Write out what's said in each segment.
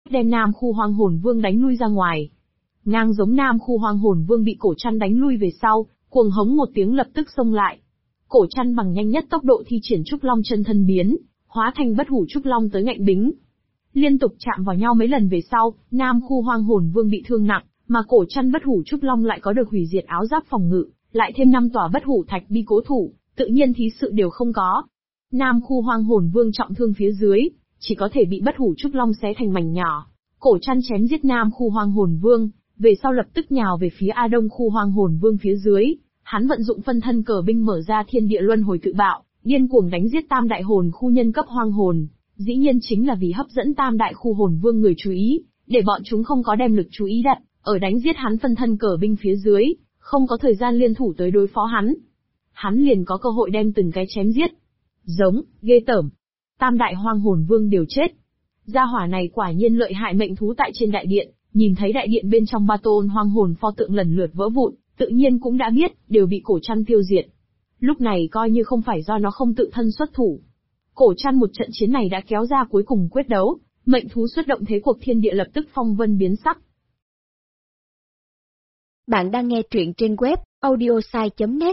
đem Nam Khu Hoang Hồn Vương đánh lui ra ngoài. Ngang giống Nam Khu Hoang Hồn Vương bị Cổ Trăn đánh lui về sau, cuồng hống một tiếng lập tức xông lại. Cổ Trăn bằng nhanh nhất tốc độ thi triển Trúc Long chân thân biến, hóa thành bất hủ Trúc Long tới ngạnh bính. Liên tục chạm vào nhau mấy lần về sau, Nam Khu Hoang Hồn Vương bị thương nặng, mà Cổ Trăn bất hủ Trúc Long lại có được hủy diệt áo giáp phòng ngự, lại thêm 5 tòa bất hủ thạch bi cố thủ, tự nhiên thí sự đều không có. Nam Khu Hoang Hồn Vương trọng thương phía dưới, chỉ có thể bị bất hủ Trúc Long xé thành mảnh nhỏ. Cổ Trăn chém giết Nam Khu Hoang Hồn Vương, về sau lập tức nhào về phía A Đông Khu Hoang Hồn Vương phía dưới, hắn vận dụng phân thân cờ binh mở ra thiên địa luân hồi tự bạo, điên cuồng đánh giết tam đại hồn khu nhân cấp hoang hồn, dĩ nhiên chính là vì hấp dẫn tam đại khu hồn vương người chú ý, để bọn chúng không có đem lực chú ý đặt ở đánh giết hắn phân thân cờ binh phía dưới, không có thời gian liên thủ tới đối phó hắn. Hắn liền có cơ hội đem từng cái chém giết. Giống, ghê tởm. Tam đại hoang hồn vương đều chết. Gia hỏa này quả nhiên lợi hại. Mệnh thú tại trên đại điện, nhìn thấy đại điện bên trong ba tôn hoang hồn pho tượng lần lượt vỡ vụn, tự nhiên cũng đã biết, đều bị Cổ Trăn tiêu diệt. Lúc này coi như không phải do nó không tự thân xuất thủ. Cổ Trăn một trận chiến này đã kéo ra cuối cùng quyết đấu, mệnh thú xuất động thế cuộc thiên địa lập tức phong vân biến sắc. Bạn đang nghe truyện trên web audiosai.net.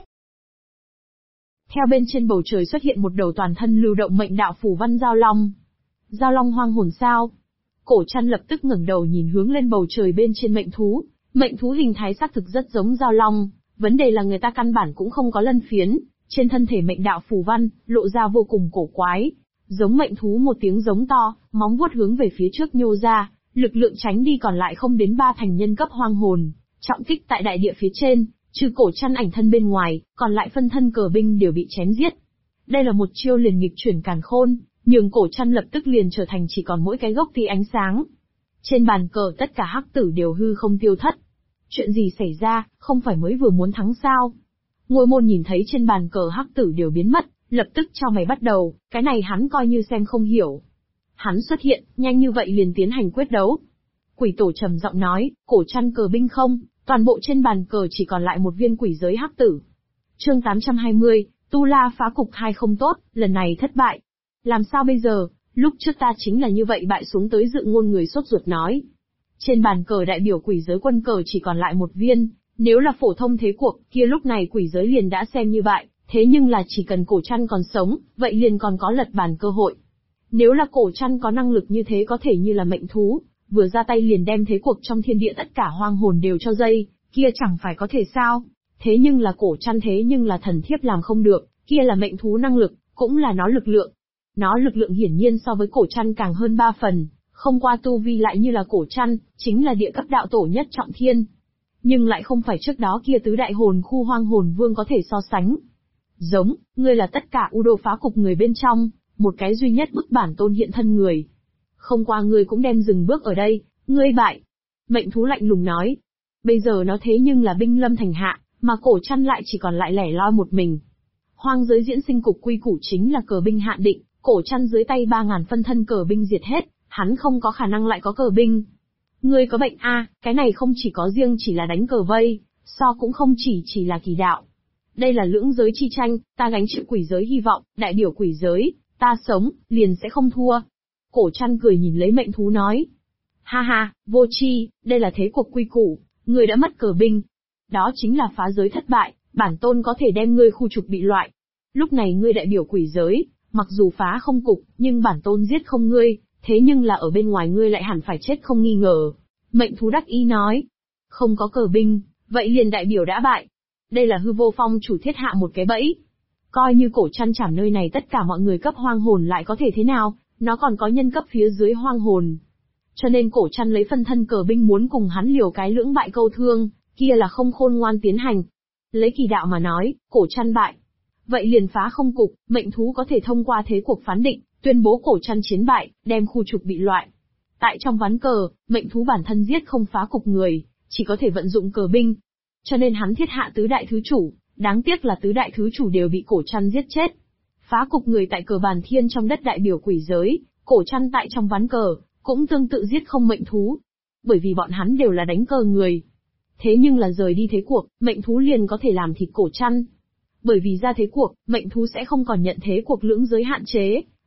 Theo bên trên bầu trời xuất hiện một đầu toàn thân lưu động mệnh đạo phù văn giao long. Giao long hoang hồn sao? Cổ Trăn lập tức ngẩng đầu nhìn hướng lên bầu trời bên trên mệnh thú. Mệnh thú hình thái xác thực rất giống giao long, vấn đề là người ta căn bản cũng không có lân phiến, trên thân thể mệnh đạo phù văn, lộ ra vô cùng cổ quái. Giống mệnh thú một tiếng giống to, móng vuốt hướng về phía trước nhô ra, lực lượng tránh đi còn lại không đến 3 thành nhân cấp hoang hồn, trọng kích tại đại địa phía trên, trừ Cổ Trăn ảnh thân bên ngoài, còn lại phân thân cờ binh đều bị chém giết. Đây là một chiêu liền nghịch chuyển càn khôn, nhường Cổ Trăn lập tức liền trở thành chỉ còn mỗi cái gốc tí ánh sáng. Trên bàn cờ tất cả hắc tử đều hư không tiêu thất. Chuyện gì xảy ra, không phải mới vừa muốn thắng sao? Ngôi môn nhìn thấy trên bàn cờ hắc tử đều biến mất, lập tức cho mày bắt đầu, cái này hắn coi như xem không hiểu. Hắn xuất hiện, nhanh như vậy liền tiến hành quyết đấu. Quỷ tổ trầm giọng nói, Cổ Trăn cờ binh không, toàn bộ trên bàn cờ chỉ còn lại một viên quỷ giới hắc tử. Chương 820, Tu La phá cục 2 không tốt, lần này thất bại. Làm sao bây giờ, lúc trước ta chính là như vậy bại xuống tới. Dự Ngôn người sốt ruột nói. Trên bàn cờ đại biểu quỷ giới quân cờ chỉ còn lại một viên, nếu là phổ thông thế cuộc, kia lúc này quỷ giới liền đã xem như bại, thế nhưng là chỉ cần Cổ Trăn còn sống, vậy liền còn có lật bàn cơ hội. Nếu là Cổ Trăn có năng lực như thế có thể như là mệnh thú, vừa ra tay liền đem thế cuộc trong thiên địa tất cả hoang hồn đều cho dây, kia chẳng phải có thể sao? Thế nhưng là Cổ Trăn thế nhưng là thần thiếp làm không được, kia là mệnh thú năng lực, cũng là nó lực lượng. Nó lực lượng hiển nhiên so với Cổ Trăn càng hơn 3 phần, không qua tu vi lại như là Cổ Trăn, chính là địa cấp đạo tổ nhất trọng thiên. Nhưng lại không phải trước đó kia tứ đại hồn khu hoang hồn vương có thể so sánh. Giống, ngươi là tất cả U Đô phá cục người bên trong, một cái duy nhất bức bản tôn hiện thân người. Không qua ngươi cũng đem dừng bước ở đây, ngươi bại. Mệnh thú lạnh lùng nói. Bây giờ nó thế nhưng là binh lâm thành hạ, mà Cổ Trăn lại chỉ còn lại lẻ loi một mình. Hoang giới diễn sinh cục quy củ chính là cờ binh hạn định, Cổ Trăn dưới tay 3.000 phân thân cờ binh diệt hết, hắn không có khả năng lại có cờ binh. Ngươi có bệnh a, cái này không chỉ có riêng chỉ là đánh cờ vây, so cũng không chỉ là kỳ đạo. Đây là lưỡng giới chi tranh, ta gánh chịu quỷ giới hy vọng, đại biểu quỷ giới, ta sống, liền sẽ không thua. Cổ Trăn cười nhìn lấy mệnh thú nói. Ha ha, vô tri, đây là thế cuộc quy củ, ngươi đã mất cờ binh. Đó chính là phá giới thất bại, bản tôn có thể đem ngươi khu trục bị loại. Lúc này ngươi đại biểu quỷ giới, mặc dù phá không cục, nhưng bản tôn giết không ngươi, thế nhưng là ở bên ngoài ngươi lại hẳn phải chết không nghi ngờ. Mệnh thú đắc ý nói. Không có cờ binh, vậy liền đại biểu đã bại. Đây là Hư Vô Phong chủ thiết hạ một cái bẫy. Coi như Cổ Trăn chảm nơi này tất cả mọi người cấp hoang hồn lại có thể thế nào, nó còn có nhân cấp phía dưới hoang hồn. Cho nên Cổ Trăn lấy phân thân cờ binh muốn cùng hắn liều cái lưỡng bại câu thương, kia là không khôn ngoan tiến hành. Lấy kỳ đạo mà nói, Cổ Trăn bại. Vậy liền phá không cục, mệnh thú có thể thông qua thế cuộc phán định, tuyên bố Cổ Trăn chiến bại, đem khu trục bị loại. Tại trong ván cờ, mệnh thú bản thân giết không phá cục người, chỉ có thể vận dụng cờ binh. Cho nên hắn thiết hạ tứ đại thứ chủ, đáng tiếc là tứ đại thứ chủ đều bị Cổ Trăn giết chết. Phá cục người tại cờ bàn thiên trong đất đại biểu quỷ giới, Cổ Trăn tại trong ván cờ, cũng tương tự giết không mệnh thú. Bởi vì bọn hắn đều là đánh cờ người. Thế nhưng là rời đi thế cuộc, mệnh thú liền có thể làm thịt Cổ Trăn. Bởi vì ra thế cuộc, mệnh thú sẽ không còn nhận thế cuộc lưỡng giới hạn chế,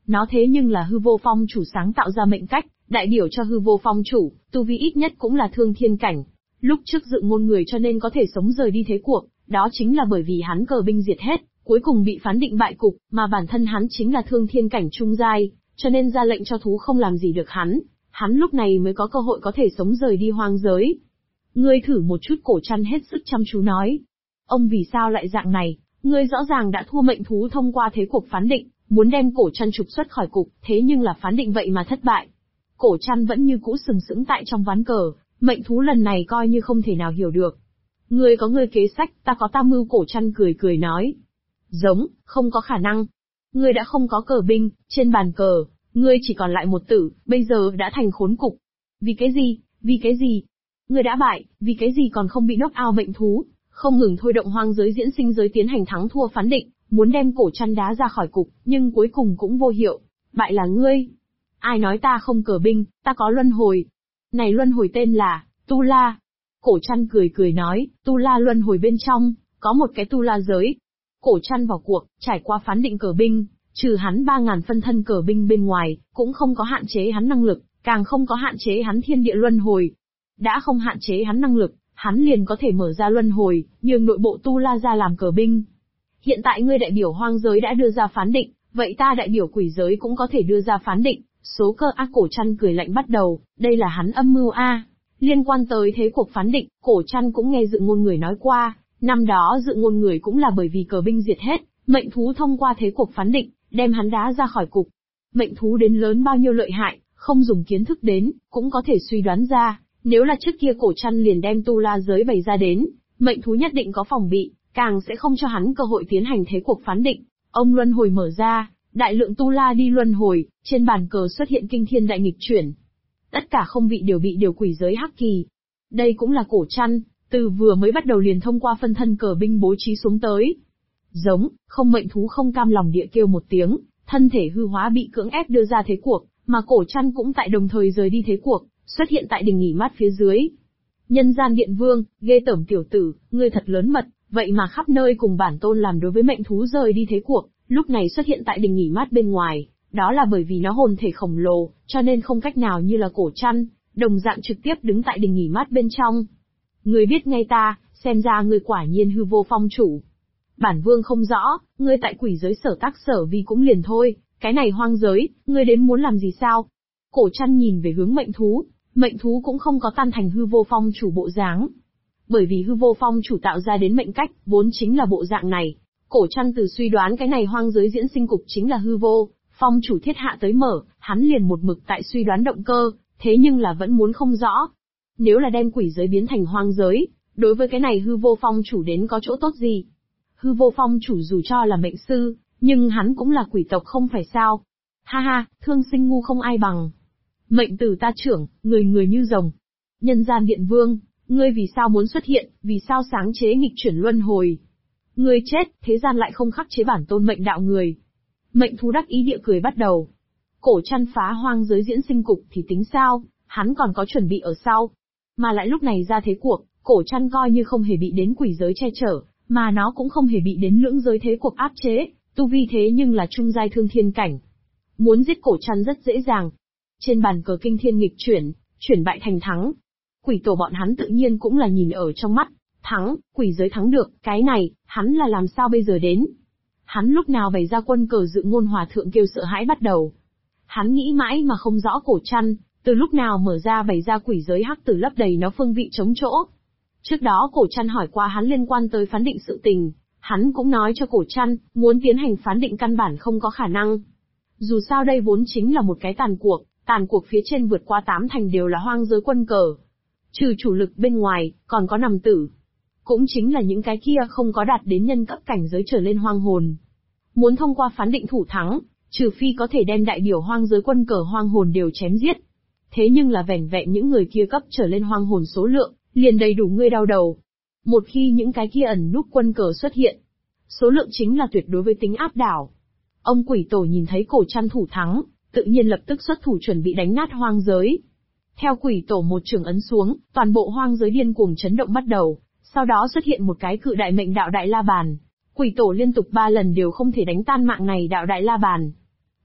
Nó thế nhưng là hư vô phong chủ sáng tạo ra mệnh cách, đại biểu cho hư vô phong chủ, tu vi ít nhất cũng là thương thiên cảnh. Lúc trước dự ngôn người cho nên có thể sống rời đi thế cuộc, đó chính là bởi vì hắn cờ binh diệt hết, cuối cùng bị phán định bại cục, mà bản thân hắn chính là thương thiên cảnh trung giai, cho nên ra lệnh cho thú không làm gì được hắn lúc này mới có cơ hội có thể sống rời đi hoang giới. Ngươi thử một chút, Cổ Trăn hết sức chăm chú nói. Ông vì sao lại dạng này, ngươi rõ ràng đã thua mệnh thú thông qua thế cuộc phán định, muốn đem Cổ Trăn trục xuất khỏi cục, thế nhưng là phán định vậy mà thất bại. Cổ Trăn vẫn như cũ sừng sững tại trong ván cờ, mệnh thú lần này coi như không thể nào hiểu được. Ngươi có ngươi kế sách, ta có ta mưu, Cổ Trăn cười cười nói. Giống, không có khả năng. Ngươi đã không có cờ binh, trên bàn cờ, ngươi chỉ còn lại một tử, bây giờ đã thành khốn cục. Vì cái gì, vì cái gì? Ngươi đã bại, vì cái gì còn không bị knock out mệnh thú, không ngừng thôi động hoang giới diễn sinh giới tiến hành thắng thua phán định, muốn đem Cổ Trăn đá ra khỏi cục, nhưng cuối cùng cũng vô hiệu. Bại là ngươi. Ai nói ta không cờ binh, ta có luân hồi. Này luân hồi tên là Tu La. Cổ Trăn cười cười nói, Tu La luân hồi bên trong, có một cái Tu La giới. Cổ Trăn vào cuộc, trải qua phán định cờ binh, trừ hắn 3.000 phân thân cờ binh bên ngoài, cũng không có hạn chế hắn năng lực, càng không có hạn chế hắn thiên địa luân hồi. Đã không hạn chế hắn năng lực, hắn liền có thể mở ra luân hồi, nhường nội bộ Tu La ra làm cờ binh. Hiện tại ngươi đại biểu hoang giới đã đưa ra phán định, vậy ta đại biểu quỷ giới cũng có thể đưa ra phán định. Số cơ A. Cổ Trăn cười lạnh bắt đầu, đây là hắn âm mưu A. Liên quan tới thế cuộc phán định, Cổ Trăn cũng nghe dự ngôn người nói qua, năm đó dự ngôn người cũng là bởi vì cờ binh diệt hết, mệnh thú thông qua thế cuộc phán định, đem hắn đá ra khỏi cục. Mệnh thú đến lớn bao nhiêu lợi hại, không dùng kiến thức đến, cũng có thể suy đoán ra, nếu là trước kia Cổ Trăn liền đem Tu La giới bày ra đến, mệnh thú nhất định có phòng bị, càng sẽ không cho hắn cơ hội tiến hành thế cuộc phán định. Ông luân hồi mở ra, đại lượng Tu La đi luân hồi, trên bàn cờ xuất hiện kinh thiên đại nghịch chuyển. Tất cả không vị đều bị điều quỷ giới hắc kỳ. Đây cũng là Cổ Trăn, từ vừa mới bắt đầu liền thông qua phân thân cờ binh bố trí xuống tới. Giống, không mệnh thú không cam lòng địa kêu một tiếng, thân thể hư hóa bị cưỡng ép đưa ra thế cuộc, mà Cổ Trăn cũng tại đồng thời rời đi thế cuộc, xuất hiện tại đình nghỉ mát phía dưới. Nhân gian điện vương, ghê tởm tiểu tử, ngươi thật lớn mật, vậy mà khắp nơi cùng bản tôn làm đối với mệnh thú rời đi thế cuộc, lúc này xuất hiện tại đình nghỉ mát bên ngoài, đó là bởi vì nó hồn thể khổng lồ, cho nên không cách nào như là Cổ Trăn, đồng dạng trực tiếp đứng tại đình nghỉ mát bên trong. Ngươi biết ngay ta, xem ra ngươi quả nhiên hư vô phong chủ. Bản vương không rõ, ngươi tại quỷ giới sở tác sở vì cũng liền thôi, cái này hoang giới, ngươi đến muốn làm gì sao? Cổ Trăn nhìn về hướng mệnh thú cũng không có tan thành hư vô phong chủ bộ dáng. Bởi vì hư vô phong chủ tạo ra đến mệnh cách, vốn chính là bộ dạng này. Cổ Trăn từ suy đoán cái này hoang giới diễn sinh cục chính là hư vô, phong chủ thiết hạ tới mở, hắn liền một mực tại suy đoán động cơ, thế nhưng là vẫn muốn không rõ. Nếu là đem quỷ giới biến thành hoang giới, đối với cái này hư vô phong chủ đến có chỗ tốt gì? Hư vô phong chủ dù cho là mệnh sư, nhưng hắn cũng là quỷ tộc không phải sao? Ha ha, thương sinh ngu không ai bằng. Mệnh tử ta trưởng, người người như rồng. Nhân gian điện vương, ngươi vì sao muốn xuất hiện, vì sao sáng chế nghịch chuyển luân hồi? Ngươi chết, thế gian lại không khắc chế bản tôn mệnh đạo người. Mệnh thú đắc ý địa cười bắt đầu. Cổ Trăn phá hoang giới diễn sinh cục thì tính sao, hắn còn có chuẩn bị ở sau. Mà lại lúc này ra thế cuộc, Cổ Trăn coi như không hề bị đến quỷ giới che chở, mà nó cũng không hề bị đến lưỡng giới thế cuộc áp chế, tu vi thế nhưng là trung giai thương thiên cảnh. Muốn giết Cổ Trăn rất dễ dàng. Trên bàn cờ kinh thiên nghịch chuyển bại thành thắng. Quỷ tổ bọn hắn tự nhiên cũng là nhìn ở trong mắt, thắng, quỷ giới thắng được, cái này, hắn là làm sao bây giờ đến? Hắn lúc nào bày ra quân cờ dự ngôn hòa thượng kêu sợ hãi bắt đầu. Hắn nghĩ mãi mà không rõ Cổ Trăn, từ lúc nào mở ra bày ra quỷ giới hắc tử lấp đầy nó phương vị trống chỗ. Trước đó Cổ Trăn hỏi qua hắn liên quan tới phán định sự tình, hắn cũng nói cho Cổ Trăn, muốn tiến hành phán định căn bản không có khả năng. Dù sao đây vốn chính là một cái tàn cuộc phía trên vượt qua 8 thành đều là hoang giới quân cờ. Trừ chủ lực bên ngoài, còn có nằm tử. Cũng chính là những cái kia không có đạt đến nhân cấp cảnh giới trở lên hoang hồn. Muốn thông qua phán định thủ thắng, trừ phi có thể đem đại biểu hoang giới quân cờ hoang hồn đều chém giết. Thế nhưng là vẻn vẹn những người kia cấp trở lên hoang hồn số lượng, liền đầy đủ ngươi đau đầu. Một khi những cái kia ẩn núp quân cờ xuất hiện, số lượng chính là tuyệt đối với tính áp đảo. Ông quỷ tổ nhìn thấy Cổ Trăn thủ thắng, tự nhiên lập tức xuất thủ chuẩn bị đánh nát hoang giới. Theo quỷ tổ một trường ấn xuống, toàn bộ hoang giới điên cuồng chấn động bắt đầu, sau đó xuất hiện một cái cự đại mệnh đạo đại la bàn. Quỷ tổ liên tục 3 lần đều không thể đánh tan mạng này đạo đại la bàn.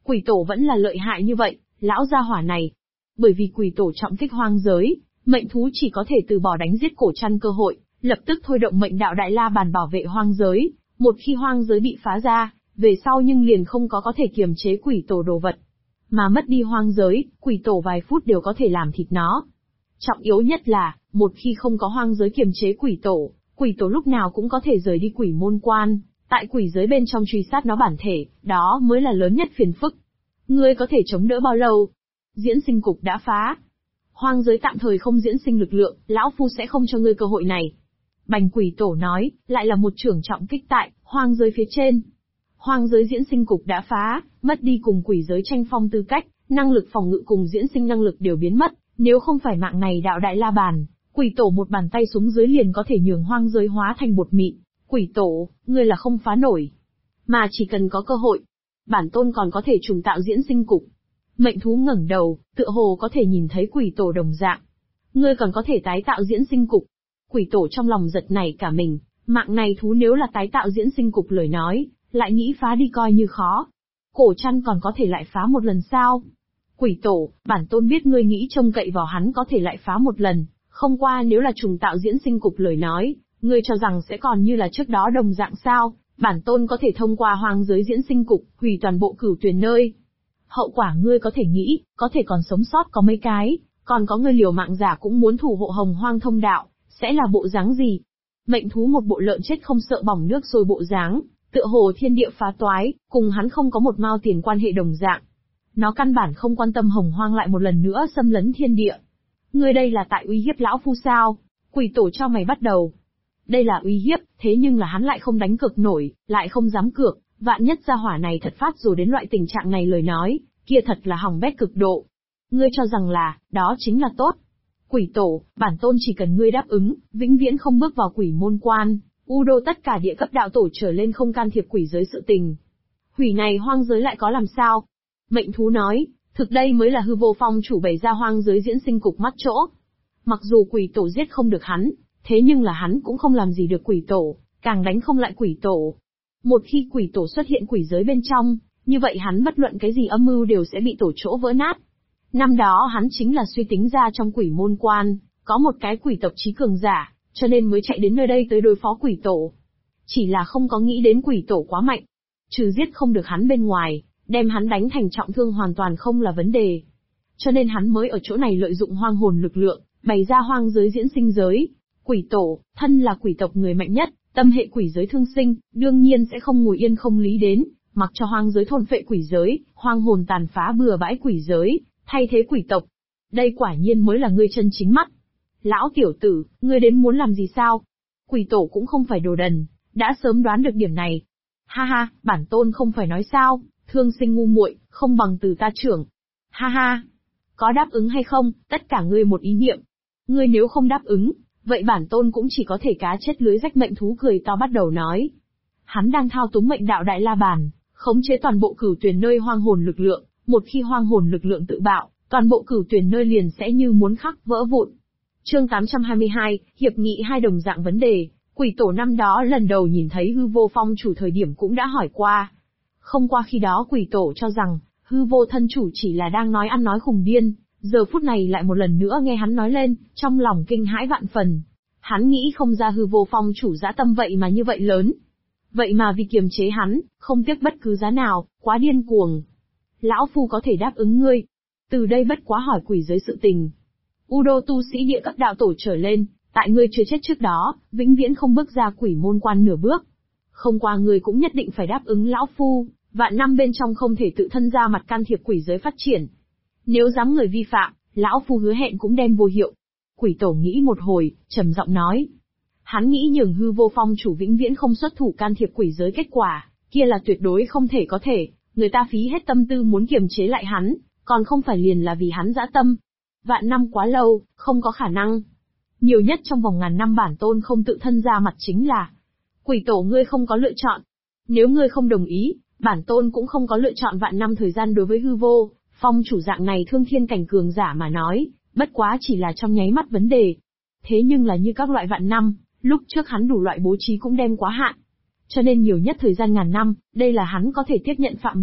Quỷ tổ vẫn là lợi hại như vậy, lão gia hỏa này. Bởi vì quỷ tổ trọng thích hoang giới, mệnh thú chỉ có thể từ bỏ đánh giết cổ trăn cơ hội, lập tức thôi động mệnh đạo Đại La Bàn bảo vệ hoang giới. Một khi hoang giới bị phá ra, về sau nhưng liền không có thể kiềm chế quỷ tổ đồ vật. Mà mất đi hoang giới, quỷ tổ vài phút đều có thể làm thịt nó. Trọng yếu nhất là, một khi không có hoang giới kiềm chế quỷ tổ lúc nào cũng có thể rời đi quỷ môn quan, tại quỷ giới bên trong truy sát nó bản thể, đó mới là lớn nhất phiền phức. Ngươi có thể chống đỡ bao lâu? Diễn sinh cục đã phá. Hoang giới tạm thời không diễn sinh lực lượng, lão phu sẽ không cho ngươi cơ hội này. Bành quỷ tổ nói, lại là một trưởng trọng kích tại hoang giới phía trên. Hoang giới diễn sinh cục đã phá, mất đi cùng quỷ giới tranh phong tư cách, năng lực phòng ngự cùng diễn sinh năng lực đều biến mất, nếu không phải mạng này đạo Đại La Bàn, quỷ tổ một bàn tay xuống dưới liền có thể nhường hoang giới hóa thành bột mịn. Quỷ tổ, ngươi là không phá nổi. Mà chỉ cần có cơ hội, bản tôn còn có thể trùng tạo diễn sinh cục. Mệnh thú ngẩng đầu, tựa hồ có thể nhìn thấy quỷ tổ đồng dạng. Ngươi còn có thể tái tạo diễn sinh cục. Quỷ tổ trong lòng giật nảy cả mình, mạng này thú nếu là tái tạo diễn sinh cục lời nói, lại nghĩ phá đi coi như khó. Cổ trăn còn có thể lại phá một lần sao? Quỷ tổ, bản tôn biết ngươi nghĩ trông cậy vào hắn có thể lại phá một lần, không qua nếu là trùng tạo diễn sinh cục lời nói, ngươi cho rằng sẽ còn như là trước đó đồng dạng sao? Bản tôn có thể thông qua hoang giới diễn sinh cục, hủy toàn bộ Cửu Tuyền nơi. Hậu quả ngươi có thể nghĩ, có thể còn sống sót có mấy cái, còn có ngươi liều mạng giả cũng muốn thủ hộ hồng hoang thông đạo, sẽ là bộ dáng gì? Mệnh thú một bộ lợn chết không sợ bỏng nước sôi bộ dáng, tựa hồ thiên địa phá toái, cùng hắn không có một mao tiền quan hệ đồng dạng. Nó căn bản không quan tâm hồng hoang lại một lần nữa xâm lấn thiên địa. Ngươi đây là tại uy hiếp lão phu sao? Quỷ tổ cho mày bắt đầu. Đây là uy hiếp, thế nhưng là hắn lại không đánh cược nổi, lại không dám cược, vạn nhất gia hỏa này thật phát rồi đến loại tình trạng này lời nói, kia thật là hỏng bét cực độ. Ngươi cho rằng là, đó chính là tốt. Quỷ tổ, bản tôn chỉ cần ngươi đáp ứng, vĩnh viễn không bước vào quỷ môn quan, u đô tất cả địa cấp đạo tổ trở lên không can thiệp quỷ giới sự tình. Hủy này hoang giới lại có làm sao? Mệnh thú nói, thực đây mới là hư vô phong chủ bày ra hoang giới diễn sinh cục mắt chỗ. Mặc dù quỷ tổ giết không được hắn, thế nhưng là hắn cũng không làm gì được quỷ tổ, càng đánh không lại quỷ tổ. Một khi quỷ tổ xuất hiện quỷ giới bên trong, như vậy hắn bất luận cái gì âm mưu đều sẽ bị tổ chỗ vỡ nát. Năm đó hắn chính là suy tính ra trong quỷ môn quan, có một cái quỷ tộc trí cường giả, cho nên mới chạy đến nơi đây tới đối phó quỷ tổ. Chỉ là không có nghĩ đến quỷ tổ quá mạnh. Trừ giết không được hắn bên ngoài, đem hắn đánh thành trọng thương hoàn toàn không là vấn đề. Cho nên hắn mới ở chỗ này lợi dụng hoang hồn lực lượng, bày ra hoang giới diễn sinh giới. Quỷ tổ, thân là quỷ tộc người mạnh nhất, tâm hệ quỷ giới thương sinh, đương nhiên sẽ không ngồi yên không lý đến, mặc cho hoang giới thôn phệ quỷ giới, hoang hồn tàn phá bừa bãi quỷ giới, thay thế quỷ tộc. Đây quả nhiên mới là ngươi chân chính mắt. Lão tiểu tử, ngươi đến muốn làm gì sao? Quỷ tổ cũng không phải đồ đần, đã sớm đoán được điểm này. Ha ha, bản tôn không phải nói sao, thương sinh ngu muội, không bằng từ ta trưởng. Ha ha, có đáp ứng hay không, tất cả ngươi một ý niệm. Ngươi nếu không đáp ứng, vậy bản tôn cũng chỉ có thể cá chết lưới rách. Mệnh thú cười to bắt đầu nói. Hắn đang thao túng mệnh đạo Đại La Bàn, khống chế toàn bộ Cửu Tuyền nơi hoang hồn lực lượng, một khi hoang hồn lực lượng tự bạo, toàn bộ Cửu Tuyền nơi liền sẽ như muốn khắc vỡ vụn. Chương 822, hiệp nghị hai đồng dạng vấn đề, quỷ tổ năm đó lần đầu nhìn thấy hư vô phong chủ thời điểm cũng đã hỏi qua. Không qua khi đó quỷ tổ cho rằng, hư vô thân chủ chỉ là đang nói ăn nói khùng điên, giờ phút này lại một lần nữa nghe hắn nói lên, trong lòng kinh hãi vạn phần. Hắn nghĩ không ra hư vô phong chủ dã tâm vậy mà như vậy lớn. Vậy mà vì kiềm chế hắn, không tiếc bất cứ giá nào, quá điên cuồng. Lão phu có thể đáp ứng ngươi. Từ đây bất quá hỏi quỷ giới sự tình. U đô tu sĩ địa cấp đạo tổ trở lên, tại ngươi chưa chết trước đó, vĩnh viễn không bước ra quỷ môn quan nửa bước. Không qua ngươi cũng nhất định phải đáp ứng lão phu, vạn năm bên trong không thể tự thân ra mặt can thiệp quỷ giới phát triển. Nếu dám người vi phạm, lão phu hứa hẹn cũng đem vô hiệu. Quỷ tổ nghĩ một hồi, trầm giọng nói. Hắn nghĩ nhường hư vô phong chủ vĩnh viễn không xuất thủ can thiệp quỷ giới kết quả, kia là tuyệt đối không thể có thể, người ta phí hết tâm tư muốn kiềm chế lại hắn, còn không phải liền là vì hắn dã tâm. Vạn năm quá lâu, không có khả năng. Nhiều nhất trong vòng ngàn năm bản tôn không tự thân ra mặt chính là. Quỷ tổ ngươi không có lựa chọn. Nếu ngươi không đồng ý, bản tôn cũng không có lựa chọn vạn năm thời gian đối với hư vô, phong chủ dạng này thương thiên cảnh cường giả mà nói, bất quá chỉ là trong nháy mắt vấn đề. Thế nhưng là như các loại vạn năm, lúc trước hắn đủ loại bố trí cũng đem quá hạn. Cho nên nhiều nhất thời gian ngàn năm, đây là hắn có thể tiếp nhận phạm vi,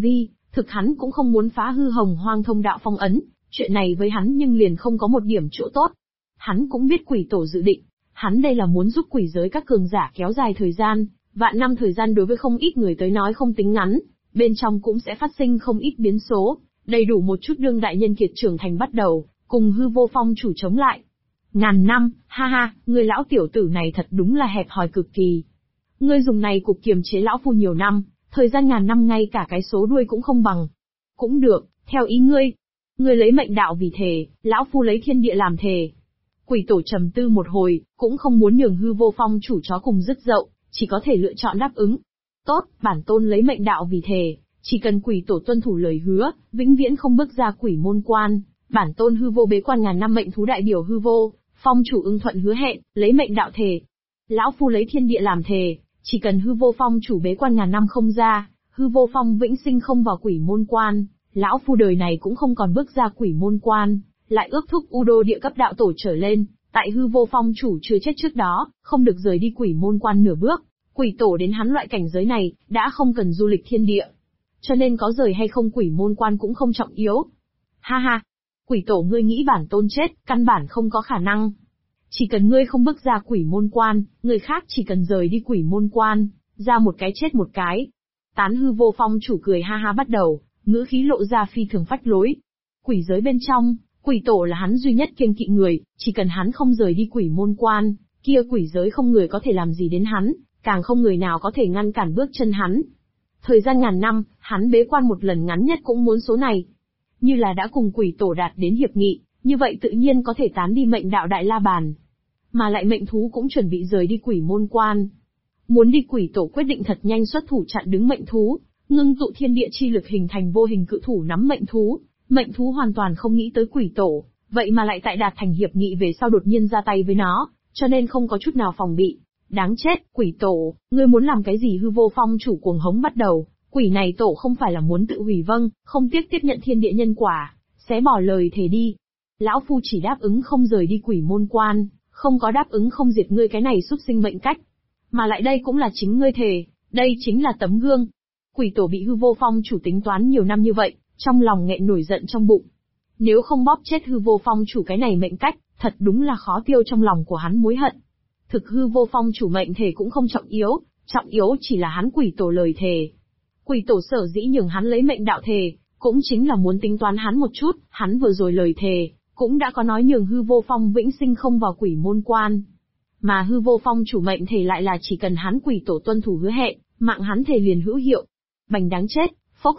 Thực hắn cũng không muốn phá hư Hồng Hoang thông đạo phong ấn, chuyện này với hắn nhưng liền không có một điểm chỗ tốt. Hắn cũng biết quỷ tổ dự định, hắn đây là muốn giúp quỷ giới các cường giả kéo dài thời gian, vạn năm thời gian đối với không ít người tới nói không tính ngắn, bên trong cũng sẽ phát sinh không ít biến số, đầy đủ một chút đương đại nhân kiệt trưởng thành bắt đầu, cùng hư vô phong chủ chống lại. Ngàn năm, ha ha, ngươi lão tiểu tử này thật đúng là hẹp hòi cực kỳ. Ngươi dùng này cục kiềm chế lão phu nhiều năm, thời gian ngàn năm ngay cả cái số đuôi cũng không bằng. Cũng được, theo ý ngươi. Ngươi lấy mệnh đạo vì thề, lão phu lấy thiên địa làm thề. Quỷ tổ trầm tư một hồi, cũng không muốn nhường hư vô phong chủ chó cùng dứt dậu, chỉ có thể lựa chọn đáp ứng. Tốt, bản tôn lấy mệnh đạo vì thề, chỉ cần quỷ tổ tuân thủ lời hứa, vĩnh viễn không bước ra quỷ môn quan, bản tôn hư vô bế quan ngàn năm mệnh thú đại biểu hư vô, phong chủ ưng thuận hứa hẹn, lấy mệnh đạo thề. Lão phu lấy thiên địa làm thề, chỉ cần hư vô phong chủ bế quan ngàn năm không ra, hư vô phong vĩnh sinh không vào quỷ môn quan, lão phu đời này cũng không còn bước ra quỷ môn quan, lại ước thúc U Đô địa cấp đạo tổ trở lên, tại hư vô phong chủ chưa chết trước đó, không được rời đi quỷ môn quan nửa bước. Quỷ tổ đến hắn loại cảnh giới này, đã không cần du lịch thiên địa. Cho nên có rời hay không quỷ môn quan cũng không trọng yếu. Ha ha! Quỷ tổ ngươi nghĩ bản tôn chết, căn bản không có khả năng. Chỉ cần ngươi không bước ra quỷ môn quan, người khác chỉ cần rời đi quỷ môn quan, ra một cái chết một cái. Tán hư vô phong chủ cười ha ha bắt đầu, ngữ khí lộ ra phi thường phách lối. Quỷ giới bên trong, quỷ tổ là hắn duy nhất kiêng kỵ người, chỉ cần hắn không rời đi quỷ môn quan, kia quỷ giới không người có thể làm gì đến hắn, càng không người nào có thể ngăn cản bước chân hắn. Thời gian ngàn năm, hắn bế quan một lần ngắn nhất cũng muốn số này. Như là đã cùng quỷ tổ đạt đến hiệp nghị, như vậy tự nhiên có thể tán đi mệnh đạo Đại La Bàn. Mà lại mệnh thú cũng chuẩn bị rời đi quỷ môn quan. Muốn đi quỷ tổ quyết định thật nhanh xuất thủ chặn đứng mệnh thú, ngưng tụ thiên địa chi lực hình thành vô hình cự thủ nắm mệnh thú. Mệnh thú hoàn toàn không nghĩ tới quỷ tổ, vậy mà lại tại đạt thành hiệp nghị về sau đột nhiên ra tay với nó, cho nên không có chút nào phòng bị. Đáng chết, quỷ tổ, ngươi muốn làm cái gì? Hư vô phong chủ cuồng hống bắt đầu, quỷ này tổ không phải là muốn tự hủy vâng, không tiếc tiếp nhận thiên địa nhân quả, xé bỏ lời thề đi. Lão phu chỉ đáp ứng không rời đi quỷ môn quan, không có đáp ứng không diệt ngươi cái này xúc sinh mệnh cách. Mà lại đây cũng là chính ngươi thề, đây chính là tấm gương. Quỷ tổ bị hư vô phong chủ tính toán nhiều năm như vậy, trong lòng nghẹn nổi giận trong bụng. Nếu không bóp chết hư vô phong chủ cái này mệnh cách, thật đúng là khó tiêu trong lòng của hắn mối hận. Thực hư vô phong chủ mệnh thề cũng không trọng yếu chỉ là hắn quỷ tổ lời thề. Quỷ tổ sở dĩ nhường hắn lấy mệnh đạo thề, cũng chính là muốn tính toán hắn một chút, hắn vừa rồi lời thề, cũng đã có nói nhường hư vô phong vĩnh sinh không vào quỷ môn quan. Mà hư vô phong chủ mệnh thề lại là chỉ cần hắn quỷ tổ tuân thủ hứa hẹn, mạng hắn thề liền hữu hiệu. Bành đáng chết, phốc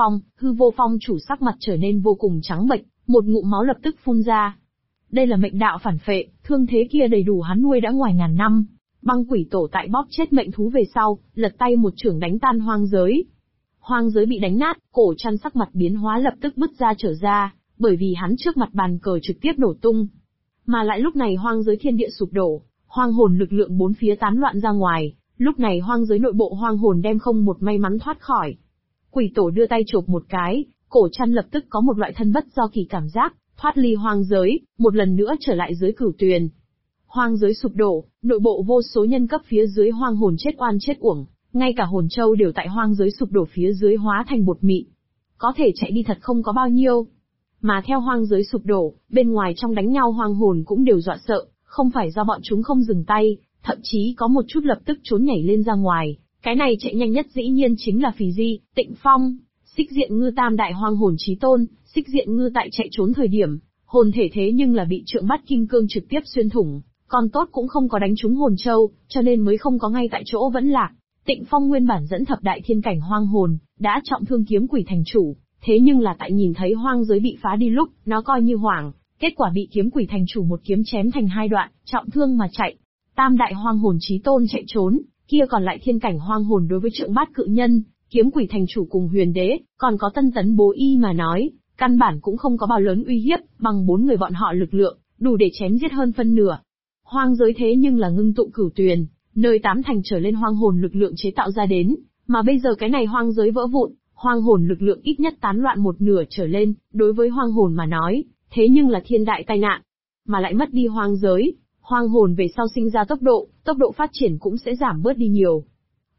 hư vô phong chủ sắc mặt trở nên vô cùng trắng bệch, một ngụm máu lập tức phun ra. Đây là mệnh đạo phản phệ, thương thế kia đầy đủ hắn nuôi đã ngoài ngàn năm. Băng quỷ tổ tại bóp chết mệnh thú về sau, lật tay một chưởng đánh tan hoang giới. Hoang giới bị đánh nát, cổ chăn sắc mặt biến hóa lập tức bứt ra trở ra, bởi vì hắn trước mặt bàn cờ trực tiếp nổ tung. Mà lại lúc này hoang giới thiên địa sụp đổ, hoang hồn lực lượng bốn phía tán loạn ra ngoài, lúc này hoang giới nội bộ hoang hồn đem không một may mắn thoát khỏi. Quỷ tổ đưa tay chộp một cái, cổ chăn lập tức có một loại thân bất do kỳ cảm giác, thoát ly hoang giới, một lần nữa trở lại dưới cửu tuyền. Hoang giới sụp đổ, nội bộ vô số nhân cấp phía dưới hoang hồn chết oan chết uổng, ngay cả hồn châu đều tại hoang giới sụp đổ phía dưới hóa thành bột mịn. Có thể chạy đi thật không có bao nhiêu. Mà theo hoang giới sụp đổ, bên ngoài trong đánh nhau hoang hồn cũng đều dọa sợ, không phải do bọn chúng không dừng tay, thậm chí có một chút lập tức trốn nhảy lên ra ngoài. Cái này chạy nhanh nhất dĩ nhiên chính là Phì Di, Tịnh Phong, Xích Diện Ngư tam đại hoang hồn chí tôn. Xích Diện Ngư tại chạy trốn thời điểm, hồn thể thế nhưng là bị trượng bắt kim cương trực tiếp xuyên thủng, còn tốt cũng không có đánh trúng hồn châu, cho nên mới không có ngay tại chỗ vẫn lạc. Tịnh Phong nguyên bản dẫn thập đại thiên cảnh hoang hồn, đã trọng thương kiếm quỷ thành chủ, thế nhưng là tại nhìn thấy hoang giới bị phá đi lúc, nó coi như hoảng, kết quả bị kiếm quỷ thành chủ một kiếm chém thành hai đoạn, trọng thương mà chạy. Tam đại hoang hồn chí tôn chạy trốn, kia còn lại thiên cảnh hoang hồn đối với trượng bát cự nhân, kiếm quỷ thành chủ cùng huyền đế, còn có tân tấn bố y mà nói, căn bản cũng không có bao lớn uy hiếp, bằng bốn người bọn họ lực lượng, đủ để chém giết hơn phân nửa. Hoang giới thế nhưng là ngưng tụ cửu tuyền, nơi tám thành trở lên hoang hồn lực lượng chế tạo ra đến, mà bây giờ cái này hoang giới vỡ vụn, hoang hồn lực lượng ít nhất tán loạn một nửa trở lên, đối với hoang hồn mà nói, thế nhưng là thiên đại tai nạn. Mà lại mất đi hoang giới, hoang hồn về sau sinh ra tốc độ phát triển cũng sẽ giảm bớt đi nhiều.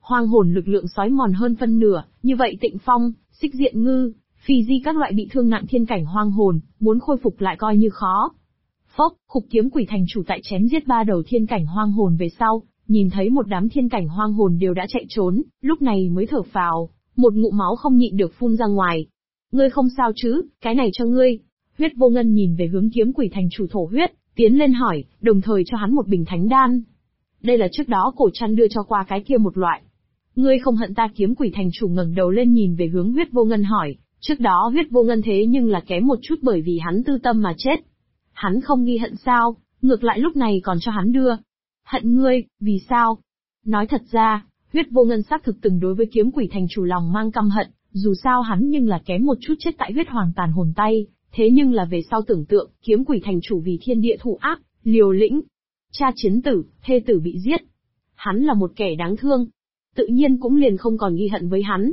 Hoang hồn lực lượng xói mòn hơn phân nửa, như vậy Tịnh Phong, Xích Diện Ngư, Phi Di các loại bị thương nặng thiên cảnh hoang hồn, muốn khôi phục lại coi như khó. Phốc, Khục Kiếm Quỷ thành chủ tại chém giết 3 đầu thiên cảnh hoang hồn về sau, nhìn thấy một đám thiên cảnh hoang hồn đều đã chạy trốn, lúc này mới thở phào, một ngụm máu không nhịn được phun ra ngoài. Ngươi không sao chứ, cái này cho ngươi. Huyết Vô Ngân nhìn về hướng Kiếm Quỷ thành chủ thổ huyết, tiến lên hỏi, đồng thời cho hắn một bình thánh đan. Đây là trước đó Cổ Trăn đưa cho qua cái kia một loại. Ngươi không hận ta? Kiếm Quỷ thành chủ ngẩng đầu lên nhìn về hướng Huyết Vô Ngân hỏi, trước đó Huyết Vô Ngân thế nhưng là kém một chút bởi vì hắn tư tâm mà chết. Hắn không nghi hận sao, ngược lại lúc này còn cho hắn đưa. Hận ngươi, vì sao? Nói thật ra, Huyết Vô Ngân xác thực từng đối với Kiếm Quỷ thành chủ lòng mang căm hận, dù sao hắn nhưng là kém một chút chết tại huyết hoàng tàn hồn tay, thế nhưng là về sau tưởng tượng, Kiếm Quỷ thành chủ vì thiên địa thù ác, liều lĩnh, cha chiến tử, thê tử bị giết. Hắn là một kẻ đáng thương, tự nhiên cũng liền không còn ghi hận với hắn.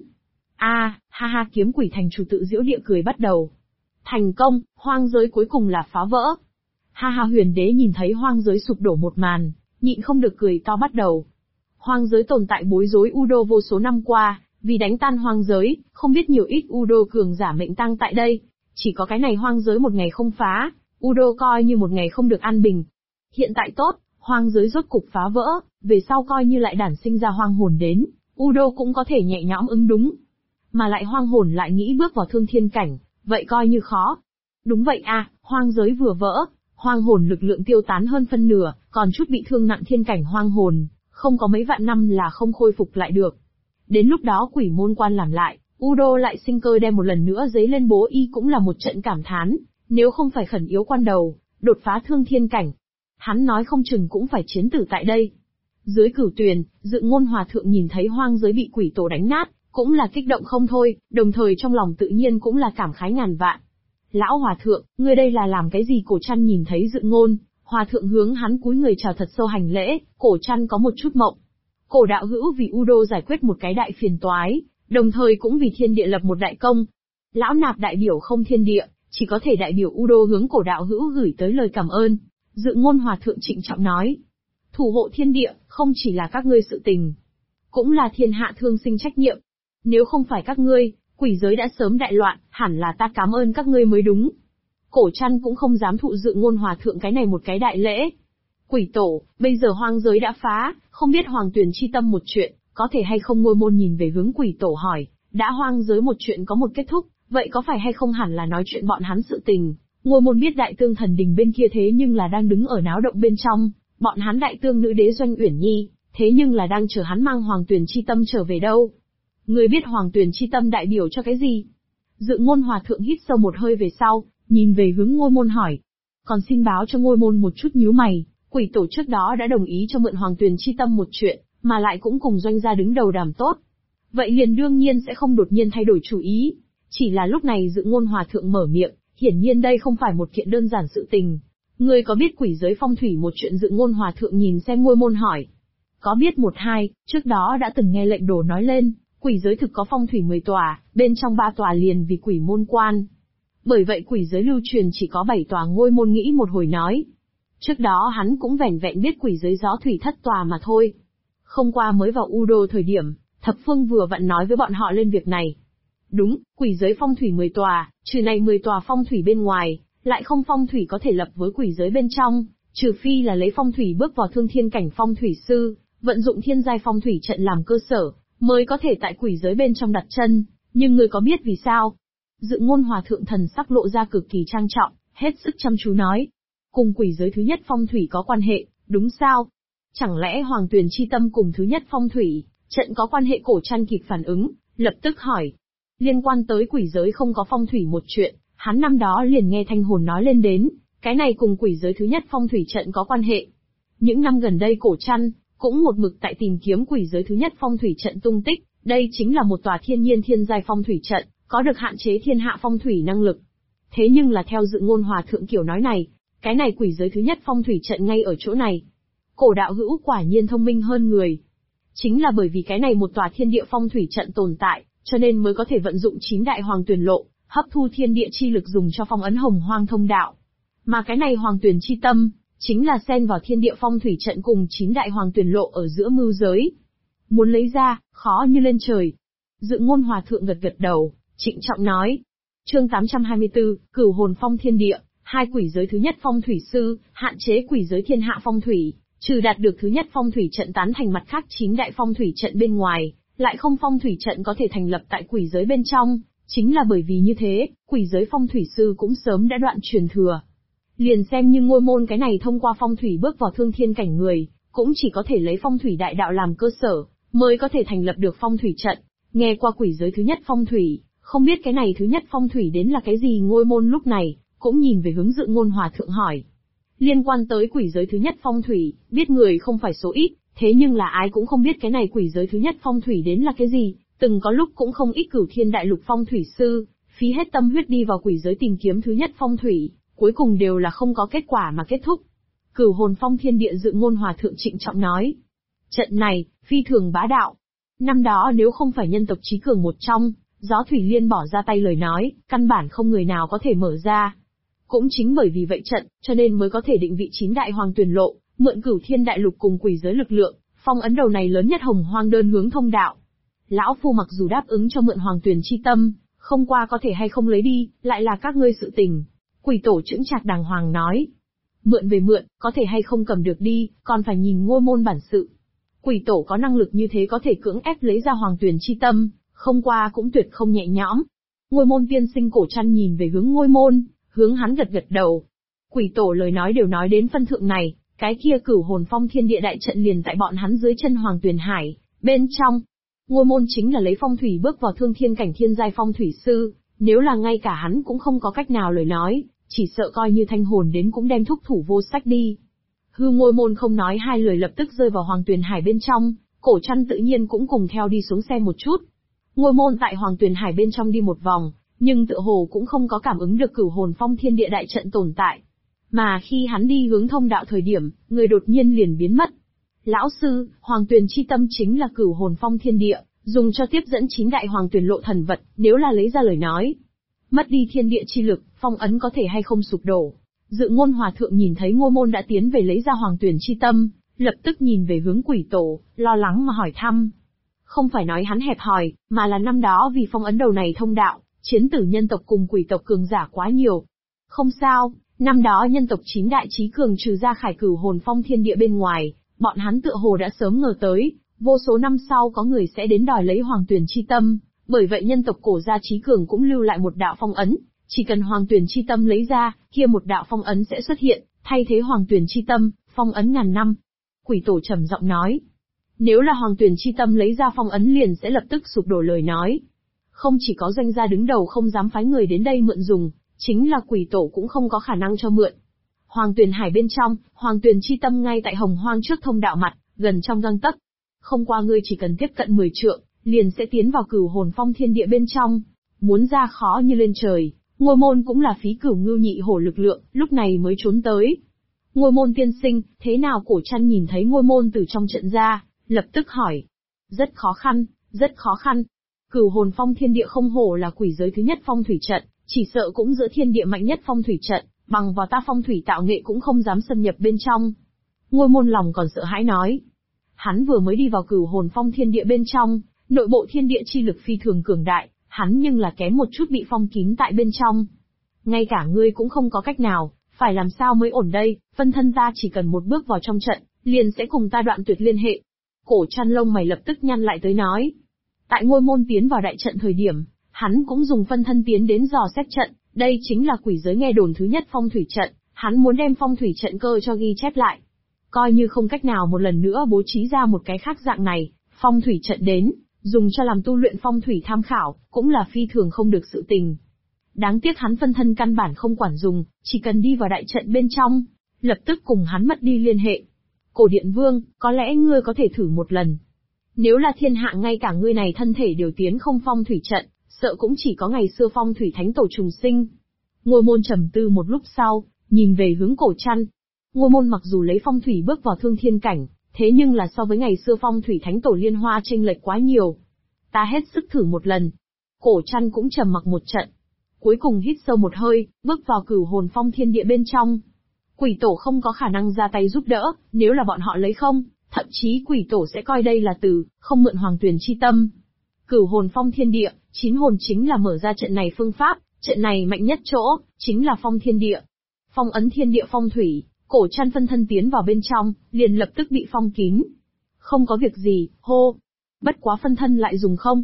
Ha ha, Kiếm Quỷ thành chủ tự giễu địa cười bắt đầu. Thành công, hoang giới cuối cùng là phá vỡ. Ha ha, Huyền Đế nhìn thấy hoang giới sụp đổ một màn, nhịn không được cười to bắt đầu. Hoang giới tồn tại bối rối Udo vô số năm qua, vì đánh tan hoang giới, không biết nhiều ít Udo cường giả mệnh tang tại đây. Chỉ có cái này hoang giới một ngày không phá, Udo coi như một ngày không được an bình. Hiện tại tốt, hoang giới rốt cục phá vỡ, về sau coi như lại đản sinh ra hoang hồn đến, Udo cũng có thể nhẹ nhõm ứng đúng. Mà lại hoang hồn lại nghĩ bước vào thương thiên cảnh, vậy coi như khó. Đúng vậy hoang giới vừa vỡ, hoang hồn lực lượng tiêu tán hơn phân nửa, còn chút bị thương nặng thiên cảnh hoang hồn, không có mấy vạn năm là không khôi phục lại được. Đến lúc đó quỷ môn quan làm lại, Udo lại sinh cơ đem một lần nữa giấy lên bố y cũng là một trận cảm thán, nếu không phải khẩn yếu quan đầu, đột phá thương thiên cảnh. Hắn nói không chừng cũng phải chiến tử tại đây. Dưới Cửu Tuyền, Dự Ngôn Hòa Thượng nhìn thấy hoang giới bị quỷ tổ đánh nát, cũng là kích động không thôi, đồng thời trong lòng tự nhiên cũng là cảm khái ngàn vạn. Lão Hòa Thượng, ngươi đây là làm cái gì? Cổ Trăn nhìn thấy Dự Ngôn Hòa Thượng hướng hắn cúi người chào thật sâu hành lễ, Cổ Trăn có một chút mộng. Cổ đạo hữu vì Udo giải quyết một cái đại phiền toái, đồng thời cũng vì thiên địa lập một đại công. Lão nạp đại biểu không thiên địa, chỉ có thể đại biểu Udo hướng cổ đạo hữu gửi tới lời cảm ơn. Dự Ngôn Hòa Thượng trịnh trọng nói, thủ hộ thiên địa, không chỉ là các ngươi sự tình, cũng là thiên hạ thương sinh trách nhiệm. Nếu không phải các ngươi, quỷ giới đã sớm đại loạn, hẳn là ta cảm ơn các ngươi mới đúng. Cổ Trăn cũng không dám thụ Dự Ngôn Hòa Thượng cái này một cái đại lễ. Quỷ tổ, bây giờ hoang giới đã phá, không biết Hoàng Tuyền chi tâm một chuyện, có thể hay không? Ngôi môn nhìn về hướng quỷ tổ hỏi, đã hoang giới một chuyện có một kết thúc, vậy có phải hay không hẳn là nói chuyện bọn hắn sự tình. Ngôi môn biết Đại Tương Thần Đình bên kia thế nhưng là đang đứng ở náo động bên trong, bọn hắn Đại Tương nữ đế Doanh Uyển Nhi, thế nhưng là đang chờ hắn mang Hoàng Tuyền chi tâm trở về đâu. Ngươi biết Hoàng Tuyền chi tâm đại biểu cho cái gì? Dự Ngôn Hòa Thượng hít sâu một hơi về sau, nhìn về hướng ngôi môn hỏi. Còn xin báo cho ngôi môn một chút nhíu mày, quỷ tổ trước đó đã đồng ý cho mượn Hoàng Tuyền chi tâm một chuyện, mà lại cũng cùng Doanh gia đứng đầu đàm tốt. Vậy liền đương nhiên sẽ không đột nhiên thay đổi chủ ý. Chỉ là lúc này Dự Ngôn Hòa Thượng mở miệng, hiển nhiên đây không phải một kiện đơn giản sự tình. Ngươi có biết quỷ giới phong thủy một chuyện? Dự Ngôn Hòa Thượng nhìn xem ngôi môn hỏi. Có biết một hai, trước đó đã từng nghe lệnh đồ nói lên, quỷ giới thực có phong thủy 10 tòa, bên trong 3 tòa liền vì quỷ môn quan. Bởi vậy quỷ giới lưu truyền chỉ có 7 tòa. Ngôi môn nghĩ một hồi nói. Trước đó hắn cũng vẻn vẹn biết quỷ giới gió thủy thất tòa mà thôi. Không qua mới vào Udo thời điểm, Thập Phương vừa vặn nói với bọn họ lên việc này. Đúng, quỷ giới phong thủy 10 tòa, trừ này 10 tòa phong thủy bên ngoài, lại không phong thủy có thể lập với quỷ giới bên trong, trừ phi là lấy phong thủy bước vào thương thiên cảnh phong thủy sư, vận dụng thiên giai phong thủy trận làm cơ sở, mới có thể tại quỷ giới bên trong đặt chân. Nhưng người có biết vì sao? Dự Ngôn Hòa Thượng thần sắc lộ ra cực kỳ trang trọng, hết sức chăm chú nói. Cùng quỷ giới thứ nhất phong thủy có quan hệ, đúng sao? Chẳng lẽ Hoàng Tuyền chi tâm cùng thứ nhất phong thủy trận có quan hệ? Cổ Trăn kịp phản ứng, lập tức hỏi. Liên quan tới quỷ giới không có phong thủy một chuyện, hắn năm đó liền nghe Thanh Hồn nói lên đến, cái này cùng quỷ giới thứ nhất phong thủy trận có quan hệ. Những năm gần đây Cổ Trăn cũng một mực tại tìm kiếm quỷ giới thứ nhất phong thủy trận tung tích, đây chính là một tòa thiên nhiên thiên giai phong thủy trận, có được hạn chế thiên hạ phong thủy năng lực. Thế nhưng là theo Dự Ngôn Hòa Thượng kiểu nói này, cái này quỷ giới thứ nhất phong thủy trận ngay ở chỗ này. Cổ đạo hữu quả nhiên thông minh hơn người. Chính là bởi vì cái này một tòa thiên địa phong thủy trận tồn tại, cho nên mới có thể vận dụng 9 đại hoàng tuyền lộ, hấp thu thiên địa chi lực dùng cho phong ấn hồng hoang thông đạo. Mà cái này Hoàng Tuyền chi tâm, chính là xen vào thiên địa phong thủy trận cùng 9 đại hoàng tuyền lộ ở giữa mưu giới. Muốn lấy ra, khó như lên trời. Dự Ngôn Hòa Thượng gật gật đầu, trịnh trọng nói. Chương 824, Cửu Hồn Phong Thiên Địa, hai quỷ giới thứ nhất phong thủy sư, hạn chế quỷ giới thiên hạ phong thủy, trừ đạt được thứ nhất phong thủy trận tán thành mặt khác 9 đại phong thủy trận bên ngoài, lại không phong thủy trận có thể thành lập tại quỷ giới bên trong, chính là bởi vì như thế, quỷ giới phong thủy sư cũng sớm đã đoạn truyền thừa. Liền xem như Ngôi Môn cái này thông qua phong thủy bước vào thương thiên cảnh người, cũng chỉ có thể lấy phong thủy đại đạo làm cơ sở, mới có thể thành lập được phong thủy trận. Nghe qua quỷ giới thứ nhất phong thủy, không biết cái này thứ nhất phong thủy đến là cái gì. Ngôi Môn lúc này cũng nhìn về hướng Dự Ngôn Hòa Thượng hỏi. Liên quan tới quỷ giới thứ nhất phong thủy, biết người không phải số ít, thế nhưng là ai cũng không biết cái này quỷ giới thứ nhất phong thủy đến là cái gì. Từng có lúc cũng không ít Cửu Thiên Đại Lục phong thủy sư, phí hết tâm huyết đi vào quỷ giới tìm kiếm thứ nhất phong thủy, cuối cùng đều là không có kết quả mà kết thúc. Cửu Hồn Phong Thiên Địa Dự Ngôn Hòa Thượng trịnh trọng nói. Trận này, phi thường bá đạo. Năm đó nếu không phải nhân tộc trí cường một trong, Gió Thủy Liên bỏ ra tay lời nói, căn bản không người nào có thể mở ra. Cũng chính bởi vì vậy trận, cho nên mới có thể định vị 9 đại hoàng tuyển lộ, mượn Cửu Thiên Đại Lục cùng quỷ giới lực lượng, phong ấn đầu này lớn nhất hồng hoang đơn hướng thông đạo. Lão Phu mặc dù đáp ứng cho mượn hoàng tuyển chi tâm, không qua có thể hay không lấy đi, lại là các ngươi sự tình. Quỷ tổ chững chạc đàng hoàng nói. Mượn về mượn, có thể hay không cầm được đi, còn phải nhìn Ngôi Môn bản sự. Quỷ tổ có năng lực như thế có thể cưỡng ép lấy ra hoàng tuyển chi tâm, không qua cũng tuyệt không nhẹ nhõm. Ngôi Môn tiên sinh Cổ Trăn nhìn về hướng Ngôi Môn, hướng hắn gật gật đầu. Quỷ tổ lời nói đều nói đến phân thượng này, cái kia Cửu Hồn Phong Thiên Địa đại trận liền tại bọn hắn dưới chân Hoàng Tuyền Hải, bên trong. Ngôi Môn chính là lấy phong thủy bước vào thương thiên cảnh thiên giai phong thủy sư, nếu là ngay cả hắn cũng không có cách nào lời nói, chỉ sợ coi như thanh hồn đến cũng đem thúc thủ vô sách đi. Ngôi Môn không nói hai lời lập tức rơi vào Hoàng Tuyền Hải bên trong, Cổ Trăn tự nhiên cũng cùng theo đi xuống xe một chút. Ngôi Môn tại Hoàng Tuyền Hải bên trong đi một vòng, nhưng tựa hồ cũng không có cảm ứng được Cửu Hồn Phong Thiên Địa đại trận tồn tại. Mà khi hắn đi hướng thông đạo thời điểm, người đột nhiên liền biến mất. Lão sư, Hoàng Tuyền chi tâm chính là Cửu Hồn Phong Thiên Địa, dùng cho tiếp dẫn 9 đại hoàng tuyển lộ thần vật, nếu là lấy ra lời nói. Mất đi thiên địa chi lực, phong ấn có thể hay không sụp đổ. Dự Ngôn Hòa Thượng nhìn thấy Ngôi Môn đã tiến về lấy ra Hoàng Tuyền chi tâm, lập tức nhìn về hướng quỷ tổ, lo lắng mà hỏi thăm. Không phải nói hắn hẹp hòi, mà là năm đó vì phong ấn đầu này thông đạo, chiến tử nhân tộc cùng quỷ tộc cường giả quá nhiều. Không sao, năm đó nhân tộc 9 đại chí cường trừ ra Khải Cửu Hồn Phong Thiên Địa bên ngoài, bọn hắn tựa hồ đã sớm ngờ tới, vô số năm sau có người sẽ đến đòi lấy Hoàng Tuyền chi tâm, bởi vậy nhân tộc cổ gia chí cường cũng lưu lại một đạo phong ấn, chỉ cần Hoàng Tuyền chi tâm lấy ra, kia một đạo phong ấn sẽ xuất hiện, thay thế Hoàng Tuyền chi tâm, phong ấn ngàn năm. Quỷ tổ trầm giọng nói, nếu là Hoàng Tuyền chi tâm lấy ra phong ấn liền sẽ lập tức sụp đổ lời nói. Không chỉ có doanh gia đứng đầu không dám phái người đến đây mượn dùng, chính là quỷ tổ cũng không có khả năng cho mượn. Hoàng Tuyền Hải bên trong, Hoàng Tuyền chi tâm ngay tại hồng hoang trước thông đạo mặt, gần trong gang tấc. Không qua ngươi chỉ cần tiếp cận 10 trượng, liền sẽ tiến vào Cửu Hồn Phong Thiên Địa bên trong. Muốn ra khó như lên trời, Ngôi Môn cũng là phí Cửu Ngưu Nhị Hổ lực lượng, lúc này mới trốn tới. Ngôi Môn tiên sinh, thế nào? Cổ Trăn nhìn thấy Ngôi Môn từ trong trận ra, lập tức hỏi. Rất khó khăn, rất khó khăn. Cửu Hồn Phong Thiên Địa không hổ là quỷ giới thứ nhất phong thủy trận, chỉ sợ cũng giữa thiên địa mạnh nhất phong thủy trận, bằng vào ta phong thủy tạo nghệ cũng không dám xâm nhập bên trong. Ngôi Môn lòng còn sợ hãi nói. Hắn vừa mới đi vào Cửu Hồn Phong Thiên Địa bên trong, nội bộ thiên địa chi lực phi thường cường đại, hắn nhưng là kém một chút bị phong kín tại bên trong. Ngay cả ngươi cũng không có cách nào, phải làm sao mới ổn đây? Phân thân ta chỉ cần một bước vào trong trận, liền sẽ cùng ta đoạn tuyệt liên hệ. Cổ Trăn lông mày lập tức nhăn lại tới nói. Tại Ngôi Môn tiến vào đại trận thời điểm, hắn cũng dùng phân thân tiến đến dò xét trận, đây chính là quỷ giới nghe đồn thứ nhất phong thủy trận, hắn muốn đem phong thủy trận cơ cho ghi chép lại. Coi như không cách nào một lần nữa bố trí ra một cái khác dạng này, phong thủy trận đến, dùng cho làm tu luyện phong thủy tham khảo, cũng là phi thường không được sự tình. Đáng tiếc hắn phân thân căn bản không quản dùng, chỉ cần đi vào đại trận bên trong, lập tức cùng hắn mất đi liên hệ. Cổ Điện Vương, có lẽ ngươi có thể thử một lần. Nếu là thiên hạ ngay cả ngươi này thân thể đều tiến không phong thủy trận, sợ cũng chỉ có ngày xưa phong thủy thánh tổ trùng sinh. Ngôi Môn trầm tư một lúc sau, nhìn về hướng Cổ Trăn. Ngôi Môn mặc dù lấy phong thủy bước vào thương thiên cảnh, thế nhưng là so với ngày xưa phong thủy thánh tổ Liên Hoa chênh lệch quá nhiều. Ta hết sức thử một lần. Cổ Trăn cũng trầm mặc một trận. Cuối cùng hít sâu một hơi, bước vào Cửu Hồn Phong Thiên Địa bên trong. Quỷ tổ không có khả năng ra tay giúp đỡ, nếu là bọn họ lấy không, thậm chí quỷ tổ sẽ coi đây là từ, không mượn hoàng tuyền chi tâm. Cửu hồn phong thiên địa, 9 hồn chính là mở ra trận này phương pháp, trận này mạnh nhất chỗ, chính là phong thiên địa. Phong ấn thiên địa phong thủy, Cổ Trăn phân thân tiến vào bên trong, liền lập tức bị phong kín. Không có việc gì, hô. Bất quá phân thân lại dùng không.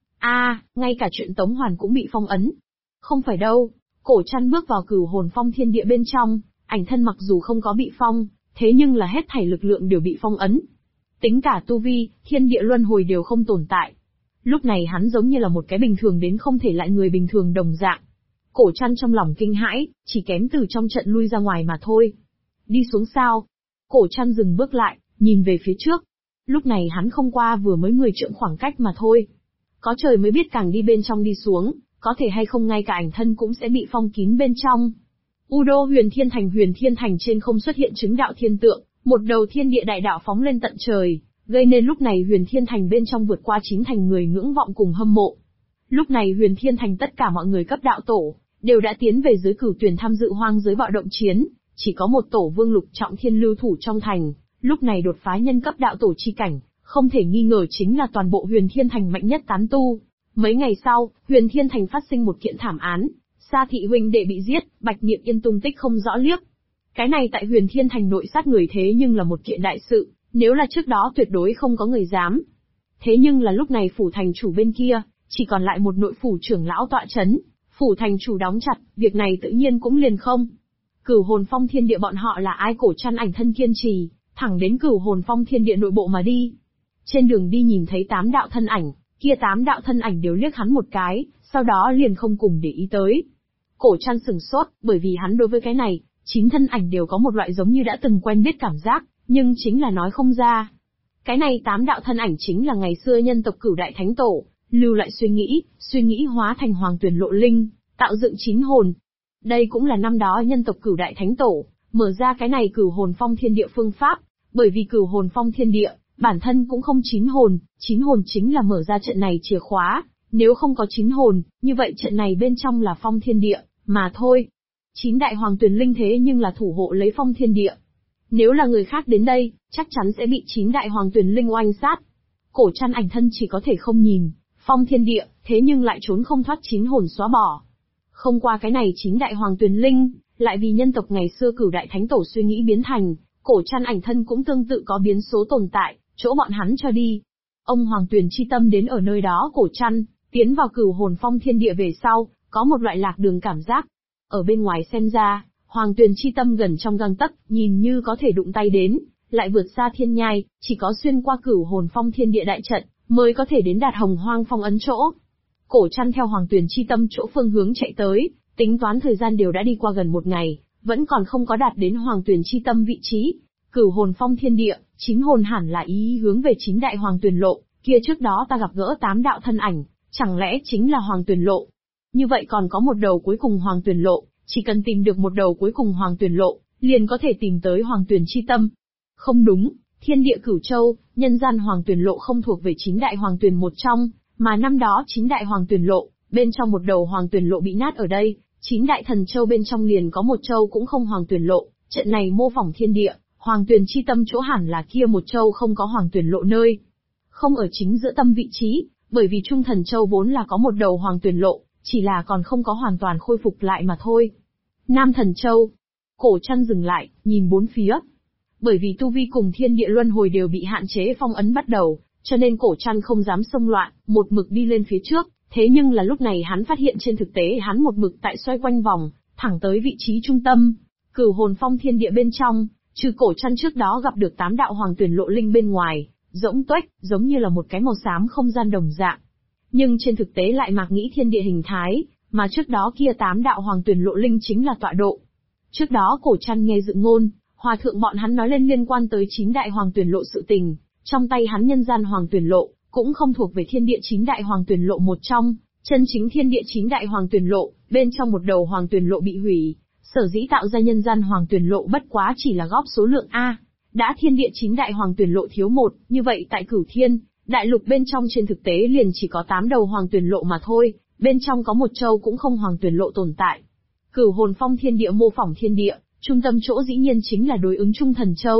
Ngay cả chuyện Tống Hoàn cũng bị phong ấn. Không phải đâu, Cổ Trăn bước vào cửu hồn phong thiên địa bên trong, ảnh thân mặc dù không có bị phong, thế nhưng là hết thảy lực lượng đều bị phong ấn. Tính cả tu vi, thiên địa luân hồi đều không tồn tại. Lúc này hắn giống như là một cái bình thường đến không thể lại người bình thường đồng dạng. Cổ Trăn trong lòng kinh hãi, chỉ kém từ trong trận lui ra ngoài mà thôi. Đi xuống sao? Cổ Trăn dừng bước lại, nhìn về phía trước. Lúc này hắn không qua vừa mới 10 trượng khoảng cách mà thôi. Có trời mới biết càng đi bên trong đi xuống, có thể hay không ngay cả ảnh thân cũng sẽ bị phong kín bên trong. U đô Huyền Thiên Thành trên không xuất hiện chứng đạo thiên tượng, một đầu thiên địa đại đạo phóng lên tận trời, gây nên lúc này Huyền Thiên Thành bên trong vượt qua 9 thành người ngưỡng vọng cùng hâm mộ. Lúc này Huyền Thiên Thành tất cả mọi người cấp đạo tổ, đều đã tiến về dưới cửu tuyển tham dự hoang giới bạo động chiến, chỉ có một tổ vương lục trọng thiên lưu thủ trong thành, lúc này đột phá nhân cấp đạo tổ chi cảnh, không thể nghi ngờ chính là toàn bộ Huyền Thiên Thành mạnh nhất tán tu. Mấy ngày sau, Huyền Thiên Thành phát sinh một kiện thảm án, Sa thị huynh đệ bị giết, Bạch Niệm Yên tung tích không rõ liếc. Cái này tại Huyền Thiên Thành nội sát người thế nhưng là một kiện đại sự, nếu là trước đó tuyệt đối không có người dám. Thế nhưng là lúc này phủ thành chủ bên kia, chỉ còn lại một nội phủ trưởng lão tọa chấn, phủ thành chủ đóng chặt, việc này tự nhiên cũng liền không. Cửu hồn phong thiên địa bọn họ là ai? Cổ Trăn ảnh thân kiên trì, thẳng đến cửu hồn phong thiên địa nội bộ mà đi. Trên đường đi nhìn thấy 8 đạo thân ảnh, kia 8 đạo thân ảnh đều liếc hắn một cái, sau đó liền không cùng để ý tới. Cổ Trăn sửng sốt, bởi vì hắn đối với cái này, 9 thân ảnh đều có một loại giống như đã từng quen biết cảm giác, nhưng chính là nói không ra. Cái này 8 đạo thân ảnh chính là ngày xưa nhân tộc Cửu Đại Thánh Tổ, lưu lại suy nghĩ hóa thành Hoàng Tuyền Lộ Linh, tạo dựng 9 hồn. Đây cũng là năm đó nhân tộc Cửu Đại Thánh Tổ, mở ra cái này cửu hồn phong thiên địa phương pháp, bởi vì cửu hồn phong thiên địa, bản thân cũng không 9 hồn chính là mở ra trận này chìa khóa, nếu không có 9 hồn, như vậy trận này bên trong là phong thiên địa, mà thôi. 9 đại hoàng tuyển linh thế nhưng là thủ hộ lấy phong thiên địa. Nếu là người khác đến đây, chắc chắn sẽ bị 9 đại hoàng tuyển linh oanh sát. Cổ Trăn ảnh thân chỉ có thể không nhìn, phong thiên địa, thế nhưng lại trốn không thoát 9 hồn xóa bỏ. Không qua cái này 9 đại hoàng tuyển linh, lại vì nhân tộc ngày xưa Cửu Đại Thánh Tổ suy nghĩ biến thành, Cổ Trăn ảnh thân cũng tương tự có biến số tồn tại, chỗ bọn hắn cho đi. Ông Hoàng Tuyền chi tâm đến ở nơi đó Cổ Trăn, tiến vào cửu hồn phong thiên địa về sau, có một loại lạc đường cảm giác. Ở bên ngoài xem ra, Hoàng Tuyền chi tâm gần trong gang tấc, nhìn như có thể đụng tay đến, lại vượt xa thiên nhai, chỉ có xuyên qua cửu hồn phong thiên địa đại trận, mới có thể đến đạt Hồng Hoang phong ấn chỗ. Cổ Trăn theo Hoàng Tuyền chi tâm chỗ phương hướng chạy tới, tính toán thời gian đều đã đi qua gần 1 ngày, vẫn còn không có đạt đến Hoàng Tuyền chi tâm vị trí. Cửu hồn phong thiên địa, 9 hồn hẳn là ý hướng về 9 đại Hoàng Tuyền lộ, kia trước đó ta gặp gỡ 8 đạo thân ảnh, chẳng lẽ chính là Hoàng Tuyền lộ? Như vậy còn có một đầu cuối cùng Hoàng Tuyền lộ, chỉ cần tìm được một đầu cuối cùng Hoàng Tuyền lộ, liền có thể tìm tới Hoàng Tuyền chi tâm. Không đúng, thiên địa cửu châu, nhân gian Hoàng Tuyền lộ không thuộc về 9 đại Hoàng Tuyền một trong, mà năm đó 9 đại Hoàng Tuyền lộ, bên trong một đầu Hoàng Tuyền lộ bị nát ở đây, 9 đại thần châu bên trong liền có một châu cũng không Hoàng Tuyền lộ, trận này mô phỏng thiên địa, Hoàng Tuyền chi tâm chỗ hẳn là kia một châu không có Hoàng Tuyền lộ nơi. Không ở chính giữa tâm vị trí, bởi vì Trung Thần Châu vốn là có một đầu Hoàng Tuyền lộ, chỉ là còn không có hoàn toàn khôi phục lại mà thôi. Nam Thần Châu. Cổ Trăn dừng lại, nhìn bốn phía. Bởi vì tu vi cùng thiên địa luân hồi đều bị hạn chế phong ấn bắt đầu, cho nên Cổ Trăn không dám xông loạn, một mực đi lên phía trước. Thế nhưng là lúc này hắn phát hiện trên thực tế hắn một mực tại xoay quanh vòng, thẳng tới vị trí trung tâm, cửu hồn phong thiên địa bên trong, trừ Cổ Trăn trước đó gặp được 8 đạo Hoàng Tuyền lộ linh bên ngoài, rỗng tuếch, giống như là một cái màu xám không gian đồng dạng. Nhưng trên thực tế lại mạc nghĩ thiên địa hình thái, mà trước đó kia 8 đạo Hoàng Tuyền lộ linh chính là tọa độ. Trước đó Cổ Trăn nghe dự ngôn, hòa thượng bọn hắn nói lên liên quan tới 9 đại Hoàng Tuyền lộ sự tình, trong tay hắn nhân gian Hoàng Tuyền lộ, cũng không thuộc về thiên địa 9 đại Hoàng Tuyền lộ một trong, chân chính thiên địa 9 đại Hoàng Tuyền lộ, bên trong một đầu Hoàng Tuyền lộ bị hủy, sở dĩ tạo ra nhân gian Hoàng Tuyền lộ bất quá chỉ là góp số lượng A. Đã thiên địa 9 đại Hoàng Tuyền lộ thiếu một, như vậy tại Cửu Thiên, đại lục bên trong trên thực tế liền chỉ có 8 đầu Hoàng Tuyền lộ mà thôi, bên trong có một châu cũng không Hoàng Tuyền lộ tồn tại. Cửu hồn phong thiên địa mô phỏng thiên địa, trung tâm chỗ dĩ nhiên chính là đối ứng Trung Thần Châu,